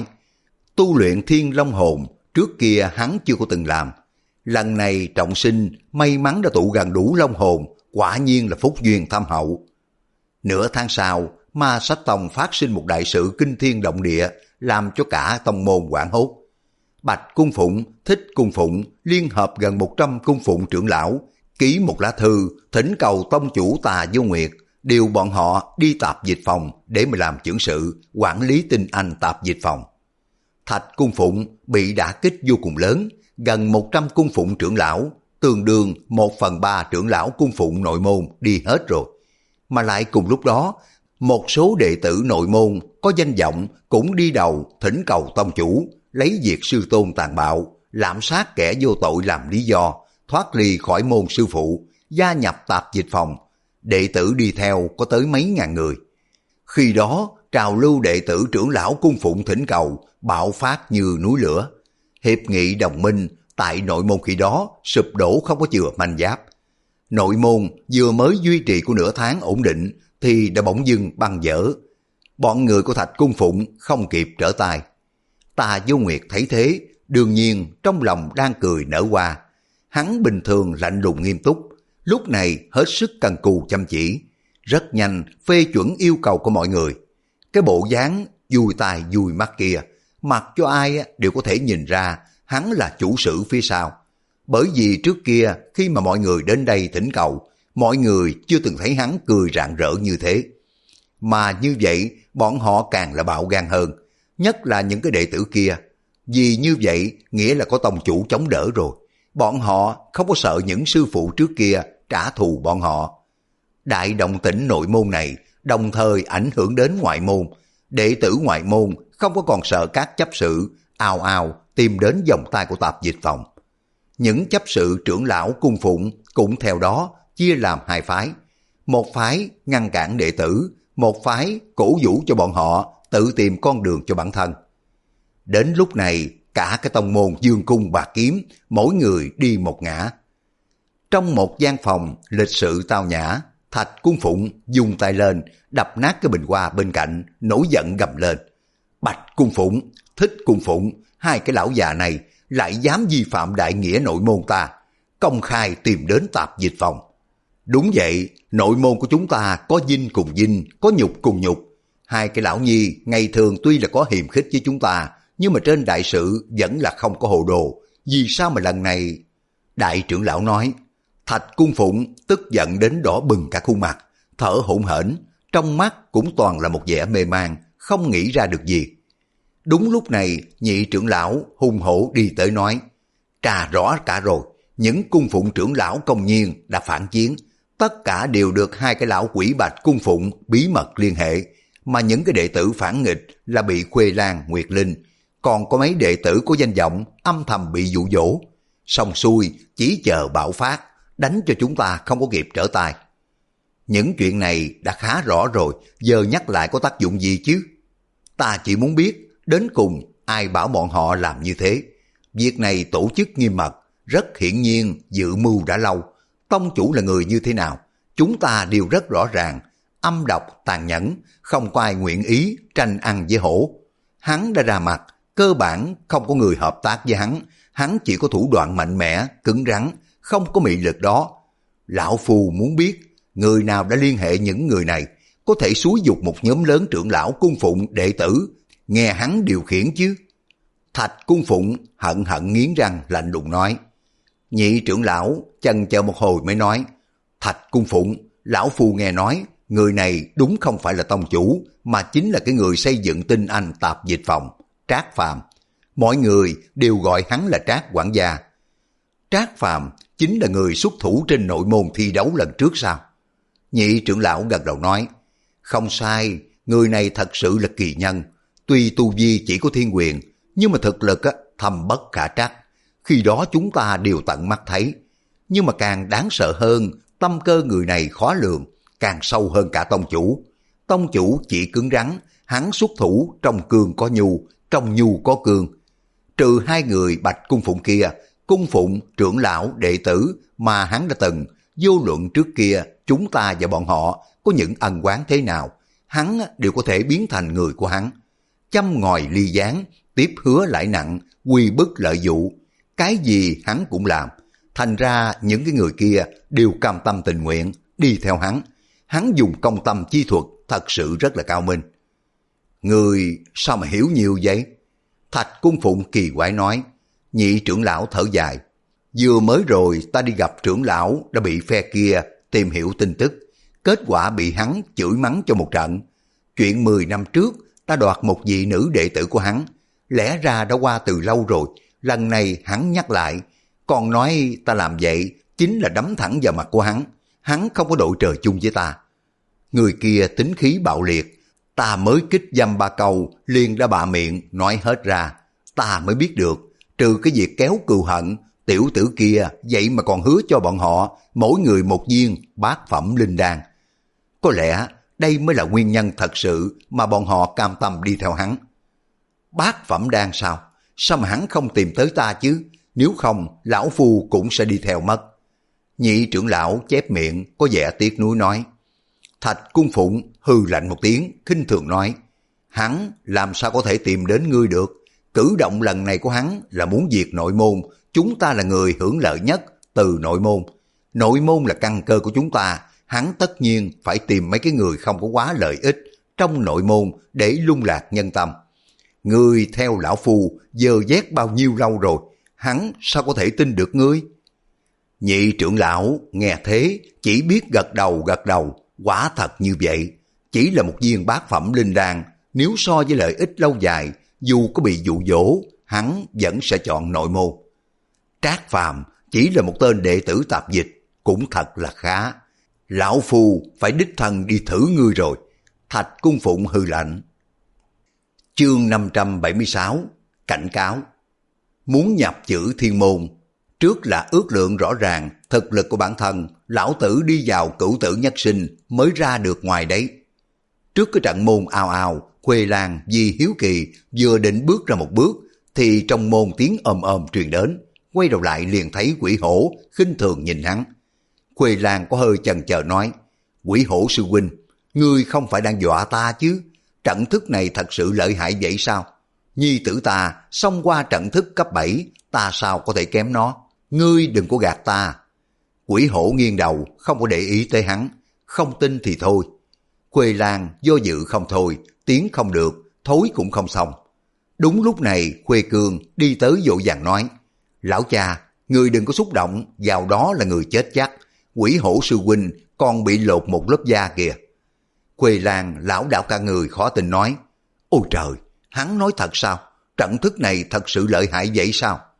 tu luyện thiên long hồn trước kia hắn chưa có từng làm. Lần này trọng sinh may mắn đã tụ gần đủ long hồn, quả nhiên là phúc duyên thâm hậu. Nửa tháng sau, Ma Sách Tông phát sinh một đại sự kinh thiên động địa, làm cho cả tông môn hoảng hốt. Bạch Cung Phụng, Thích Cung Phụng liên hợp gần một trăm cung phụng trưởng lão, ký một lá thư thỉnh cầu tông chủ Tà Vô Nguyệt điều bọn họ đi tạp dịch phòng để mà làm chưởng sự, quản lý tinh anh tạp dịch phòng. Thạch Cung Phụng bị đả kích vô cùng lớn, gần một trăm cung phụng trưởng lão, tương đương một phần ba trưởng lão cung phụng nội môn đi hết rồi. Mà lại cùng lúc đó, một số đệ tử nội môn có danh vọng cũng đi đầu thỉnh cầu tông chủ lấy việc sư tôn tàn bạo, lạm sát kẻ vô tội làm lý do, thoát ly khỏi môn sư phụ, gia nhập tạp dịch phòng. Đệ tử đi theo có tới mấy ngàn người. Khi đó, trào lưu đệ tử trưởng lão cung phụng thỉnh cầu bạo phát như núi lửa. Hiệp nghị đồng minh tại nội môn khi đó sụp đổ không có chừa manh giáp. Nội môn vừa mới duy trì của nửa tháng ổn định thì đã bỗng dưng băng dở. Bọn người của Thạch Cung Phụng không kịp trở tay. Tà Vô Nguyệt thấy thế, đương nhiên trong lòng đang cười nở hoa. Hắn bình thường lạnh lùng nghiêm túc, lúc này hết sức cần cù chăm chỉ, rất nhanh phê chuẩn yêu cầu của mọi người. Cái bộ dáng vui tai vui mắt kia, mặc cho ai đều có thể nhìn ra hắn là chủ sử phía sau. Bởi vì trước kia khi mà mọi người đến đây thỉnh cầu, mọi người chưa từng thấy hắn cười rạng rỡ như thế. Mà như vậy bọn họ càng là bạo gan hơn, nhất là những cái đệ tử kia. Vì như vậy nghĩa là có tông chủ chống đỡ rồi. Bọn họ không có sợ những sư phụ trước kia trả thù bọn họ. Đại động tĩnh nội môn này đồng thời ảnh hưởng đến ngoại môn. Đệ tử ngoại môn không có còn sợ các chấp sự ào ào tìm đến vòng tay của tạp dịch phòng. Những chấp sự trưởng lão cung phụng cũng theo đó chia làm hai phái. Một phái ngăn cản đệ tử, một phái cổ vũ cho bọn họ tự tìm con đường cho bản thân. Đến lúc này, cả cái tông môn Dương Cung Bạc Kiếm, mỗi người đi một ngã. Trong một gian phòng lịch sự tao nhã, Thạch Cung Phụng dùng tay lên, đập nát cái bình hoa bên cạnh, nổi giận gầm lên. Bạch Cung Phụng, Thích Cung Phụng, hai cái lão già này lại dám vi phạm đại nghĩa nội môn ta, công khai tìm đến tạp dịch phòng. Đúng vậy, nội môn của chúng ta có dinh cùng dinh, có nhục cùng nhục. Hai cái lão nhi ngày thường tuy là có hiềm khích với chúng ta, nhưng mà trên đại sự vẫn là không có hồ đồ. Vì sao mà lần này... Đại trưởng lão nói. Thạch Cung Phụng tức giận đến đỏ bừng cả khuôn mặt, thở hổn hển, trong mắt cũng toàn là một vẻ mê man, không nghĩ ra được gì. Đúng lúc này, nhị trưởng lão hùng hổ đi tới nói, Trà rõ cả rồi, những cung phụng trưởng lão công nhiên đã phản chiến, tất cả đều được hai cái lão quỷ bạch cung phụng bí mật liên hệ, mà những cái đệ tử phản nghịch là bị Khuê Lan, Nguyệt Linh, còn có mấy đệ tử có danh vọng âm thầm bị dụ dỗ. Xong xuôi, chỉ chờ bạo phát, đánh cho chúng ta không có kịp trở tay. Những chuyện này đã khá rõ rồi, giờ nhắc lại có tác dụng gì chứ? Ta chỉ muốn biết, đến cùng ai bảo bọn họ làm như thế. Việc này tổ chức nghiêm mật, rất hiển nhiên dự mưu đã lâu. Tông chủ là người như thế nào, chúng ta đều rất rõ ràng. Âm độc, tàn nhẫn, không có ai nguyện ý tranh ăn với hổ. Hắn đã ra mặt, cơ bản không có người hợp tác với hắn. Hắn chỉ có thủ đoạn mạnh mẽ, cứng rắn, không có mị lực đó. Lão Phu muốn biết, người nào đã liên hệ những người này, có thể xúi dục một nhóm lớn trưởng lão cung phụng đệ tử, nghe hắn điều khiển chứ. Thạch cung phụng hận hận nghiến răng lạnh lùng nói. Nhị trưởng lão chần chờ một hồi mới nói, Thạch cung phụng, lão Phu nghe nói, người này đúng không phải là tông chủ, mà chính là cái người xây dựng tinh anh tạp dịch phòng, Trác Phàm. Mọi người đều gọi hắn là Trác quản gia. Trác Phàm chính là người xuất thủ trên nội môn thi đấu lần trước sao? Nhị trưởng lão gật đầu nói, không sai, người này thật sự là kỳ nhân. Tuy tu vi chỉ có thiên quyền, nhưng mà thực lực á, thâm bất khả trắc. Khi đó chúng ta đều tận mắt thấy. Nhưng mà càng đáng sợ hơn, tâm cơ người này khó lường, càng sâu hơn cả tông chủ. Tông chủ chỉ cứng rắn, hắn xuất thủ trong cương có nhu, trong nhu có cương. Trừ hai người bạch cung phụng kia, cung phụng, trưởng lão, đệ tử mà hắn đã từng, vô luận trước kia chúng ta và bọn họ có những ân oán thế nào, hắn đều có thể biến thành người của hắn. Châm ngòi ly gián, tiếp hứa lãi nặng, quy bức lợi dụ, cái gì hắn cũng làm. Thành ra những cái người kia đều cam tâm tình nguyện đi theo hắn. Hắn dùng công tâm chi thuật thật sự rất là cao minh. Người sao mà hiểu nhiều vậy? Thạch cung phụng kỳ quái nói. Nhị trưởng lão thở dài. Vừa mới rồi ta đi gặp trưởng lão đã bị phe kia tìm hiểu tin tức. Kết quả bị hắn chửi mắng cho một trận. Chuyện mười năm trước ta đoạt một vị nữ đệ tử của hắn. Lẽ ra đã qua từ lâu rồi. Lần này hắn nhắc lại. Còn nói ta làm vậy chính là đấm thẳng vào mặt của hắn. Hắn không có đội trời chung với ta. Người kia tính khí bạo liệt. Ta mới kích dăm ba câu liền đã bạ miệng nói hết ra. Ta mới biết được, trừ cái việc kéo cừu hận, tiểu tử kia vậy mà còn hứa cho bọn họ mỗi người một viên bát phẩm linh đan. Có lẽ đây mới là nguyên nhân thật sự mà bọn họ cam tâm đi theo hắn. Bát phẩm đan sao? Sao mà hắn không tìm tới ta chứ? Nếu không, lão Phu cũng sẽ đi theo mất. Nhị trưởng lão chép miệng có vẻ tiếc nuối nói. Thạch cung phụng hừ lạnh một tiếng, khinh thường nói. Hắn làm sao có thể tìm đến ngươi được? Cử động lần này của hắn là muốn diệt nội môn. Chúng ta là người hưởng lợi nhất từ nội môn. Nội môn là căn cơ của chúng ta. Hắn tất nhiên phải tìm mấy cái người không có quá lợi ích trong nội môn để lung lạc nhân tâm. Ngươi theo lão Phu dơ dét bao nhiêu lâu rồi, hắn sao có thể tin được ngươi? Nhị trưởng lão nghe thế chỉ biết gật đầu gật đầu, quả thật như vậy. Chỉ là một viên bát phẩm linh đan, nếu so với lợi ích lâu dài, dù có bị dụ dỗ, hắn vẫn sẽ chọn nội môn. Trác Phàm chỉ là một tên đệ tử tạp dịch, cũng thật là khá. Lão Phu phải đích thân đi thử ngươi rồi. Thạch cung phụng hư lạnh. Chương năm trăm bảy mươi sáu. Cảnh cáo. Muốn nhập chữ thiên môn, trước là ước lượng rõ ràng thực lực của bản thân, lão tử đi vào cửu tử nhất sinh mới ra được ngoài đấy. Trước cái trận môn ào ào, Khuê Lan vì hiếu kỳ vừa định bước ra một bước, thì trong môn tiếng ầm ầm truyền đến, quay đầu lại liền thấy Quỷ Hổ khinh thường nhìn hắn. Khuê Lan có hơi chần chờ nói, Quỷ Hổ sư huynh, ngươi không phải đang dọa ta chứ? Trận thức này thật sự lợi hại vậy sao? Nhi tử ta xông qua trận thức cấp bảy, ta sao có thể kém nó? Ngươi đừng có gạt ta. Quỷ Hổ nghiêng đầu, không có để ý tới hắn. Không tin thì thôi. Khuê Lan do dự không thôi, tiến không được, thối cũng không xong. Đúng lúc này Khuê Cương đi tới vội vàng nói, lão cha, ngươi đừng có xúc động, vào đó là người chết chắc. Quỷ Hổ sư huynh còn bị lột một lớp da kìa. Khuê Lan lão đạo cả người khó tin nói, ôi trời, hắn nói thật sao? Trận thức này thật sự lợi hại vậy sao?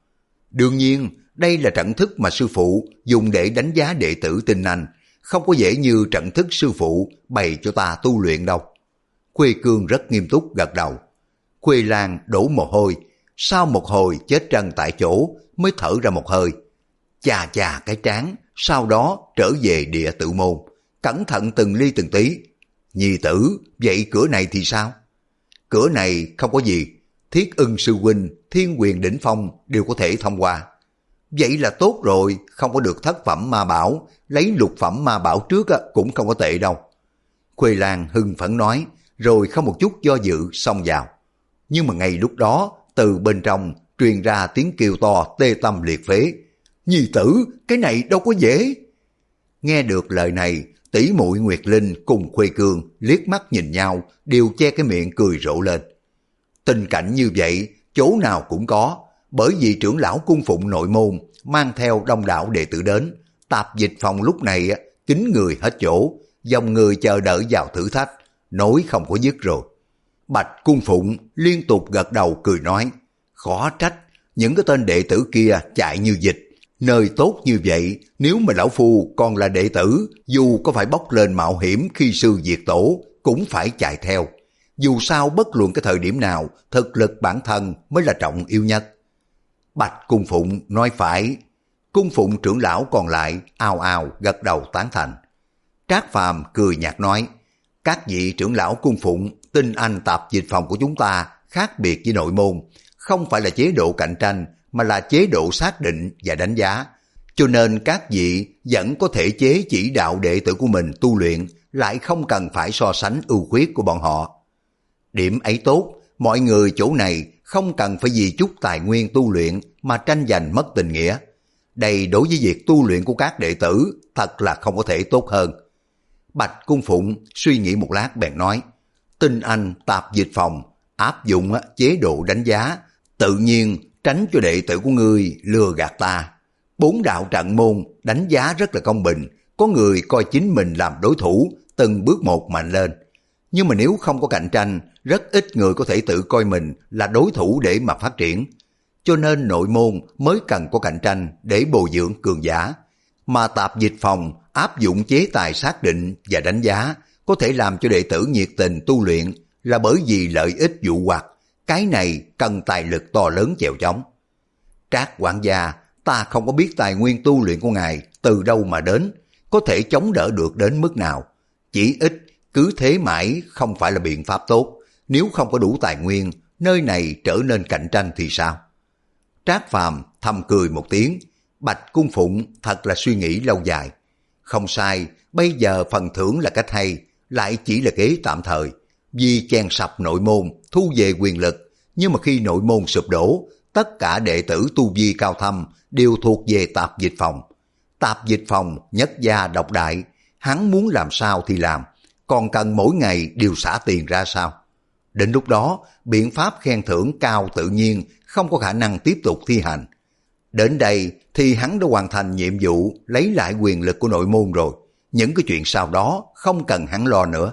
Đương nhiên, đây là trận thức mà sư phụ dùng để đánh giá đệ tử Tinh Anh, không có dễ như trận thức sư phụ bày cho ta tu luyện đâu. Khuê Cương rất nghiêm túc gật đầu. Khuê Lan đổ mồ hôi, sau một hồi chết trân tại chỗ mới thở ra một hơi. Chà chà cái trán, sau đó trở về địa tự môn, cẩn thận từng ly từng tí. Nhi tử, vậy cửa này thì sao? Cửa này không có gì, Thiết Ưng sư huynh, Thiên Quyền đỉnh phong đều có thể thông qua. Vậy là tốt rồi, không có được thất phẩm ma bảo, lấy lục phẩm ma bảo trước cũng không có tệ đâu. Khuê Lan hưng phấn nói, rồi không một chút do dự xông vào. Nhưng mà ngay lúc đó, từ bên trong truyền ra tiếng kêu to tê tâm liệt phế. Nhi tử, cái này đâu có dễ. Nghe được lời này, tỷ muội Nguyệt Linh cùng Khuê Cương liếc mắt nhìn nhau, đều che cái miệng cười rộ lên. Tình cảnh như vậy, chỗ nào cũng có, bởi vì trưởng lão cung phụng nội môn mang theo đông đảo đệ tử đến, tạp dịch phòng lúc này kín người hết chỗ, dòng người chờ đợi vào thử thách, nói không có dứt rồi. Bạch cung phụng liên tục gật đầu cười nói, khó trách, những cái tên đệ tử kia chạy như dịch, nơi tốt như vậy, nếu mà lão phu còn là đệ tử, dù có phải bốc lên mạo hiểm khi sư diệt tổ, cũng phải chạy theo. Dù sao bất luận cái thời điểm nào, thực lực bản thân mới là trọng yếu nhất. Bạch cung phụng nói phải, cung phụng trưởng lão còn lại ào ào gật đầu tán thành. Trác Phàm cười nhạt nói, các vị trưởng lão cung phụng, Tinh Anh tạp dịch phòng của chúng ta khác biệt với nội môn, không phải là chế độ cạnh tranh mà là chế độ xác định và đánh giá. Cho nên các vị vẫn có thể chế chỉ đạo đệ tử của mình tu luyện, lại không cần phải so sánh ưu khuyết của bọn họ. Điểm ấy tốt, mọi người chỗ này không cần phải vì chút tài nguyên tu luyện mà tranh giành mất tình nghĩa. Đây đối với việc tu luyện của các đệ tử thật là không có thể tốt hơn. Bạch cung phụng suy nghĩ một lát bèn nói, Tinh Anh tạp dịch phòng áp dụng chế độ đánh giá, tự nhiên tránh cho đệ tử của ngươi lừa gạt ta. Bốn đạo trận môn đánh giá rất là công bình, có người coi chính mình làm đối thủ, từng bước một mạnh lên. Nhưng mà nếu không có cạnh tranh, rất ít người có thể tự coi mình là đối thủ để mà phát triển. Cho nên nội môn mới cần có cạnh tranh để bồi dưỡng cường giả. Mà tạp dịch phòng áp dụng chế tài xác định và đánh giá, có thể làm cho đệ tử nhiệt tình tu luyện là bởi vì lợi ích dụ hoặc. Cái này cần tài lực to lớn chèo chống. Trác quản gia, ta không có biết tài nguyên tu luyện của ngài từ đâu mà đến, có thể chống đỡ được đến mức nào. Chỉ ít, cứ thế mãi không phải là biện pháp tốt. Nếu không có đủ tài nguyên, nơi này trở nên cạnh tranh thì sao? Trác Phàm thầm cười một tiếng, Bạch cung phụng thật là suy nghĩ lâu dài. Không sai, bây giờ phần thưởng là cách hay, lại chỉ là kế tạm thời. Vì chèn sập nội môn, thu về quyền lực, nhưng mà khi nội môn sụp đổ, tất cả đệ tử tu vi cao thâm đều thuộc về tạp dịch phòng. Tạp dịch phòng nhất gia độc đại, hắn muốn làm sao thì làm, còn cần mỗi ngày đều xả tiền ra sao. Đến lúc đó, biện pháp khen thưởng cao tự nhiên không có khả năng tiếp tục thi hành. Đến đây thì hắn đã hoàn thành nhiệm vụ lấy lại quyền lực của nội môn rồi. Những cái chuyện sau đó không cần hắn lo nữa.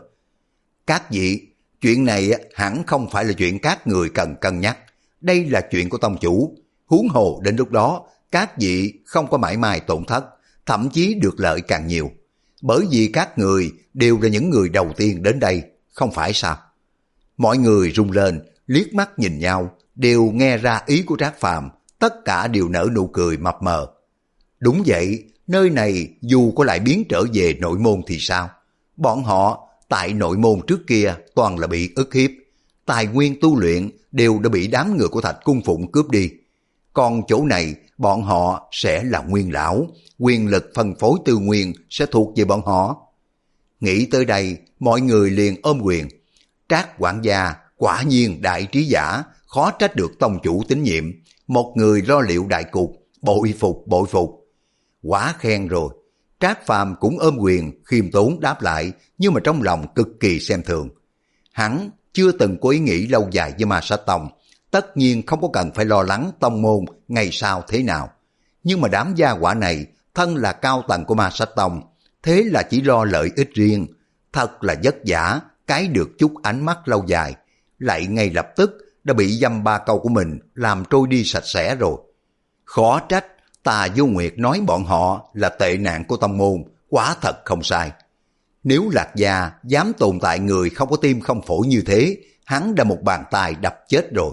Các vị, chuyện này hẳn không phải là chuyện các người cần cân nhắc. Đây là chuyện của tông chủ. Huống hồ đến lúc đó, các vị không có mãi mãi tổn thất, thậm chí được lợi càng nhiều. Bởi vì các người đều là những người đầu tiên đến đây, không phải sao? Mọi người rung lên, liếc mắt nhìn nhau, đều nghe ra ý của Trác Phàm, tất cả đều nở nụ cười mập mờ. Đúng vậy, nơi này dù có lại biến trở về nội môn thì sao? Bọn họ tại nội môn trước kia toàn là bị ức hiếp, tài nguyên tu luyện đều đã bị đám người của Thạch cung phụng cướp đi. Còn chỗ này bọn họ sẽ là nguyên lão, quyền lực phân phối tư nguyên sẽ thuộc về bọn họ. Nghĩ tới đây, mọi người liền ôm quyền. Trác quản gia quả nhiên đại trí giả, khó trách được tông chủ tín nhiệm, một người lo liệu đại cục, bội phục bội phục. Quá khen rồi. Trác Phàm cũng ôm quyền khiêm tốn đáp lại, nhưng mà trong lòng cực kỳ xem thường. Hắn chưa từng có ý nghĩ lâu dài với Ma Sát Tông, tất nhiên không có cần phải lo lắng tông môn ngày sau thế nào. Nhưng mà đám gia hỏa này thân là cao tầng của Ma Sát Tông, thế là chỉ lo lợi ích riêng, thật là vất vả, cái được chút ánh mắt lâu dài, lại ngay lập tức đã bị dăm ba câu của mình làm trôi đi sạch sẽ rồi. Khó trách Tà Vô Nguyệt nói bọn họ là tệ nạn của tông môn, quả thật không sai. Nếu Lạc Gia dám tồn tại người không có tim không phổi như thế, hắn đã một bàn tay đập chết rồi.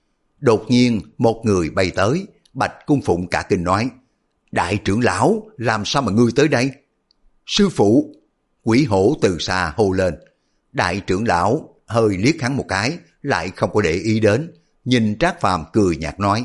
Đột nhiên một người bay tới, Bạch Cung Phụng cả kinh nói, đại trưởng lão, làm sao mà ngươi tới đây? Sư phụ! Quỷ hổ từ xa hô lên. Đại trưởng lão hơi liếc hắn một cái, lại không có để ý đến, nhìn Trác Phàm cười nhạt nói,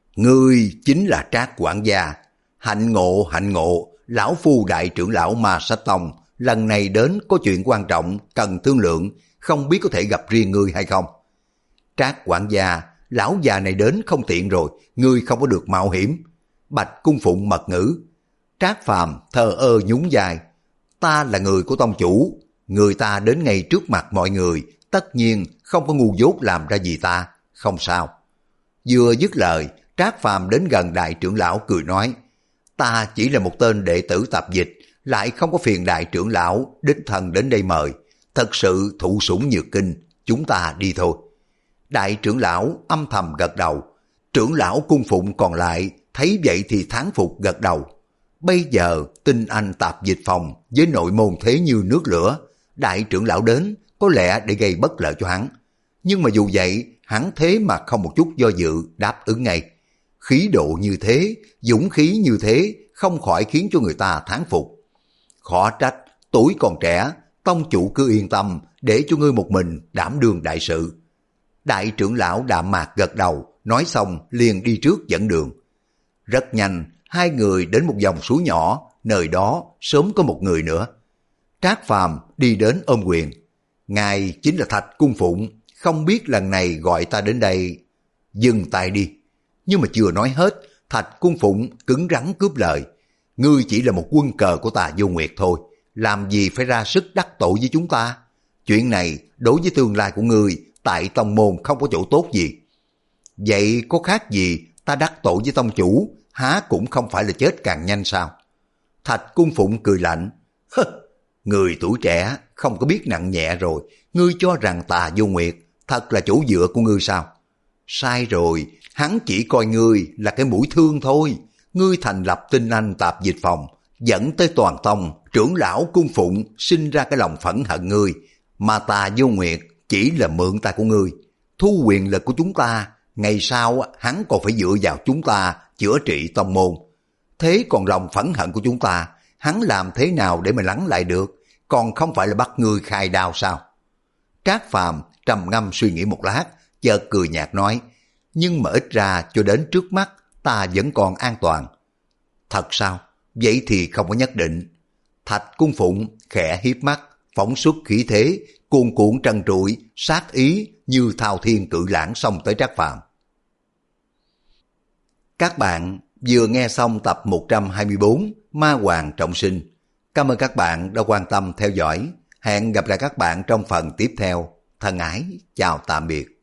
ngươi chính là Trác quản gia. Hạnh ngộ, hạnh ngộ, lão phu đại trưởng lão Ma Sách Tông, lần này đến có chuyện quan trọng, cần thương lượng, không biết có thể gặp riêng ngươi hay không? Trác quản gia, lão già này đến không tiện rồi, ngươi không có được mạo hiểm. Bạch Cung Phụng mật ngữ. Trác Phàm thờ ơ nhún vai, ta là người của tông chủ, người ta đến ngay trước mặt mọi người, tất nhiên không có ngu dốt làm ra gì ta, không sao. Vừa dứt lời, Trác Phàm đến gần đại trưởng lão cười nói, ta chỉ là một tên đệ tử tạp dịch, lại không có phiền đại trưởng lão đích thân đến đây mời, thật sự thụ sủng nhược kinh, chúng ta đi thôi. Đại trưởng lão âm thầm gật đầu, trưởng lão Cung Phụng còn lại thấy vậy thì thán phục gật đầu. Bây giờ tinh anh tạp dịch phòng với nội môn thế như nước lửa, đại trưởng lão đến có lẽ để gây bất lợi cho hắn. Nhưng mà dù vậy, hắn thế mà không một chút do dự đáp ứng ngay. Khí độ như thế, dũng khí như thế, không khỏi khiến cho người ta thán phục. Khó trách, tuổi còn trẻ, tông chủ cứ yên tâm, để cho ngươi một mình đảm đương đại sự. Đại trưởng lão đạm mạc gật đầu, nói xong liền đi trước dẫn đường. Rất nhanh, hai người đến một dòng suối nhỏ, nơi đó sớm có một người nữa. Trác Phàm đi đến ôm quyền. Ngài chính là Thạch Cung Phụng, không biết lần này gọi ta đến đây. Dừng tay đi. Nhưng mà chưa nói hết, Thạch Cung Phụng cứng rắn cướp lời. Ngươi chỉ là một quân cờ của Tà Vô Nguyệt thôi, làm gì phải ra sức đắc tội với chúng ta. Chuyện này đối với tương lai của ngươi, tại tông môn không có chỗ tốt gì. Vậy có khác gì ta đắc tội với tông chủ, há cũng không phải là chết càng nhanh sao? Thạch Cung Phụng cười lạnh. Hơ, người tuổi trẻ không có biết nặng nhẹ rồi, ngươi cho rằng Tà Vô Nguyệt thật là chỗ dựa của ngươi sao? Sai rồi, hắn chỉ coi ngươi là cái mũi thương thôi. Ngươi thành lập tinh anh tạp dịch phòng, dẫn tới toàn tông, trưởng lão Cung Phụng sinh ra cái lòng phẫn hận ngươi, mà Tà Vô Nguyệt chỉ là mượn tay của ngươi, thu quyền lực của chúng ta, ngày sau hắn còn phải dựa vào chúng ta chữa trị tông môn. Thế còn lòng phẫn hận của chúng ta, hắn làm thế nào để mà lắng lại được, còn không phải là bắt ngươi khai đao sao? Trác Phàm trầm ngâm suy nghĩ một lát, chợt cười nhạt nói, nhưng mà ít ra cho đến trước mắt ta vẫn còn an toàn. Thật sao? Vậy thì không có nhất định. Thạch Cung Phụng khẽ hiếp mắt, phóng xuất khí thế, cuồn cuộn trần trụi, sát ý như thao thiên cự lãng xông tới Trác Phàm. Các bạn vừa nghe xong tập một trăm hai mươi bốn Ma Hoàng Trọng Sinh. Cảm ơn các bạn đã quan tâm theo dõi. Hẹn gặp lại các bạn trong phần tiếp theo. Thân ái, chào tạm biệt.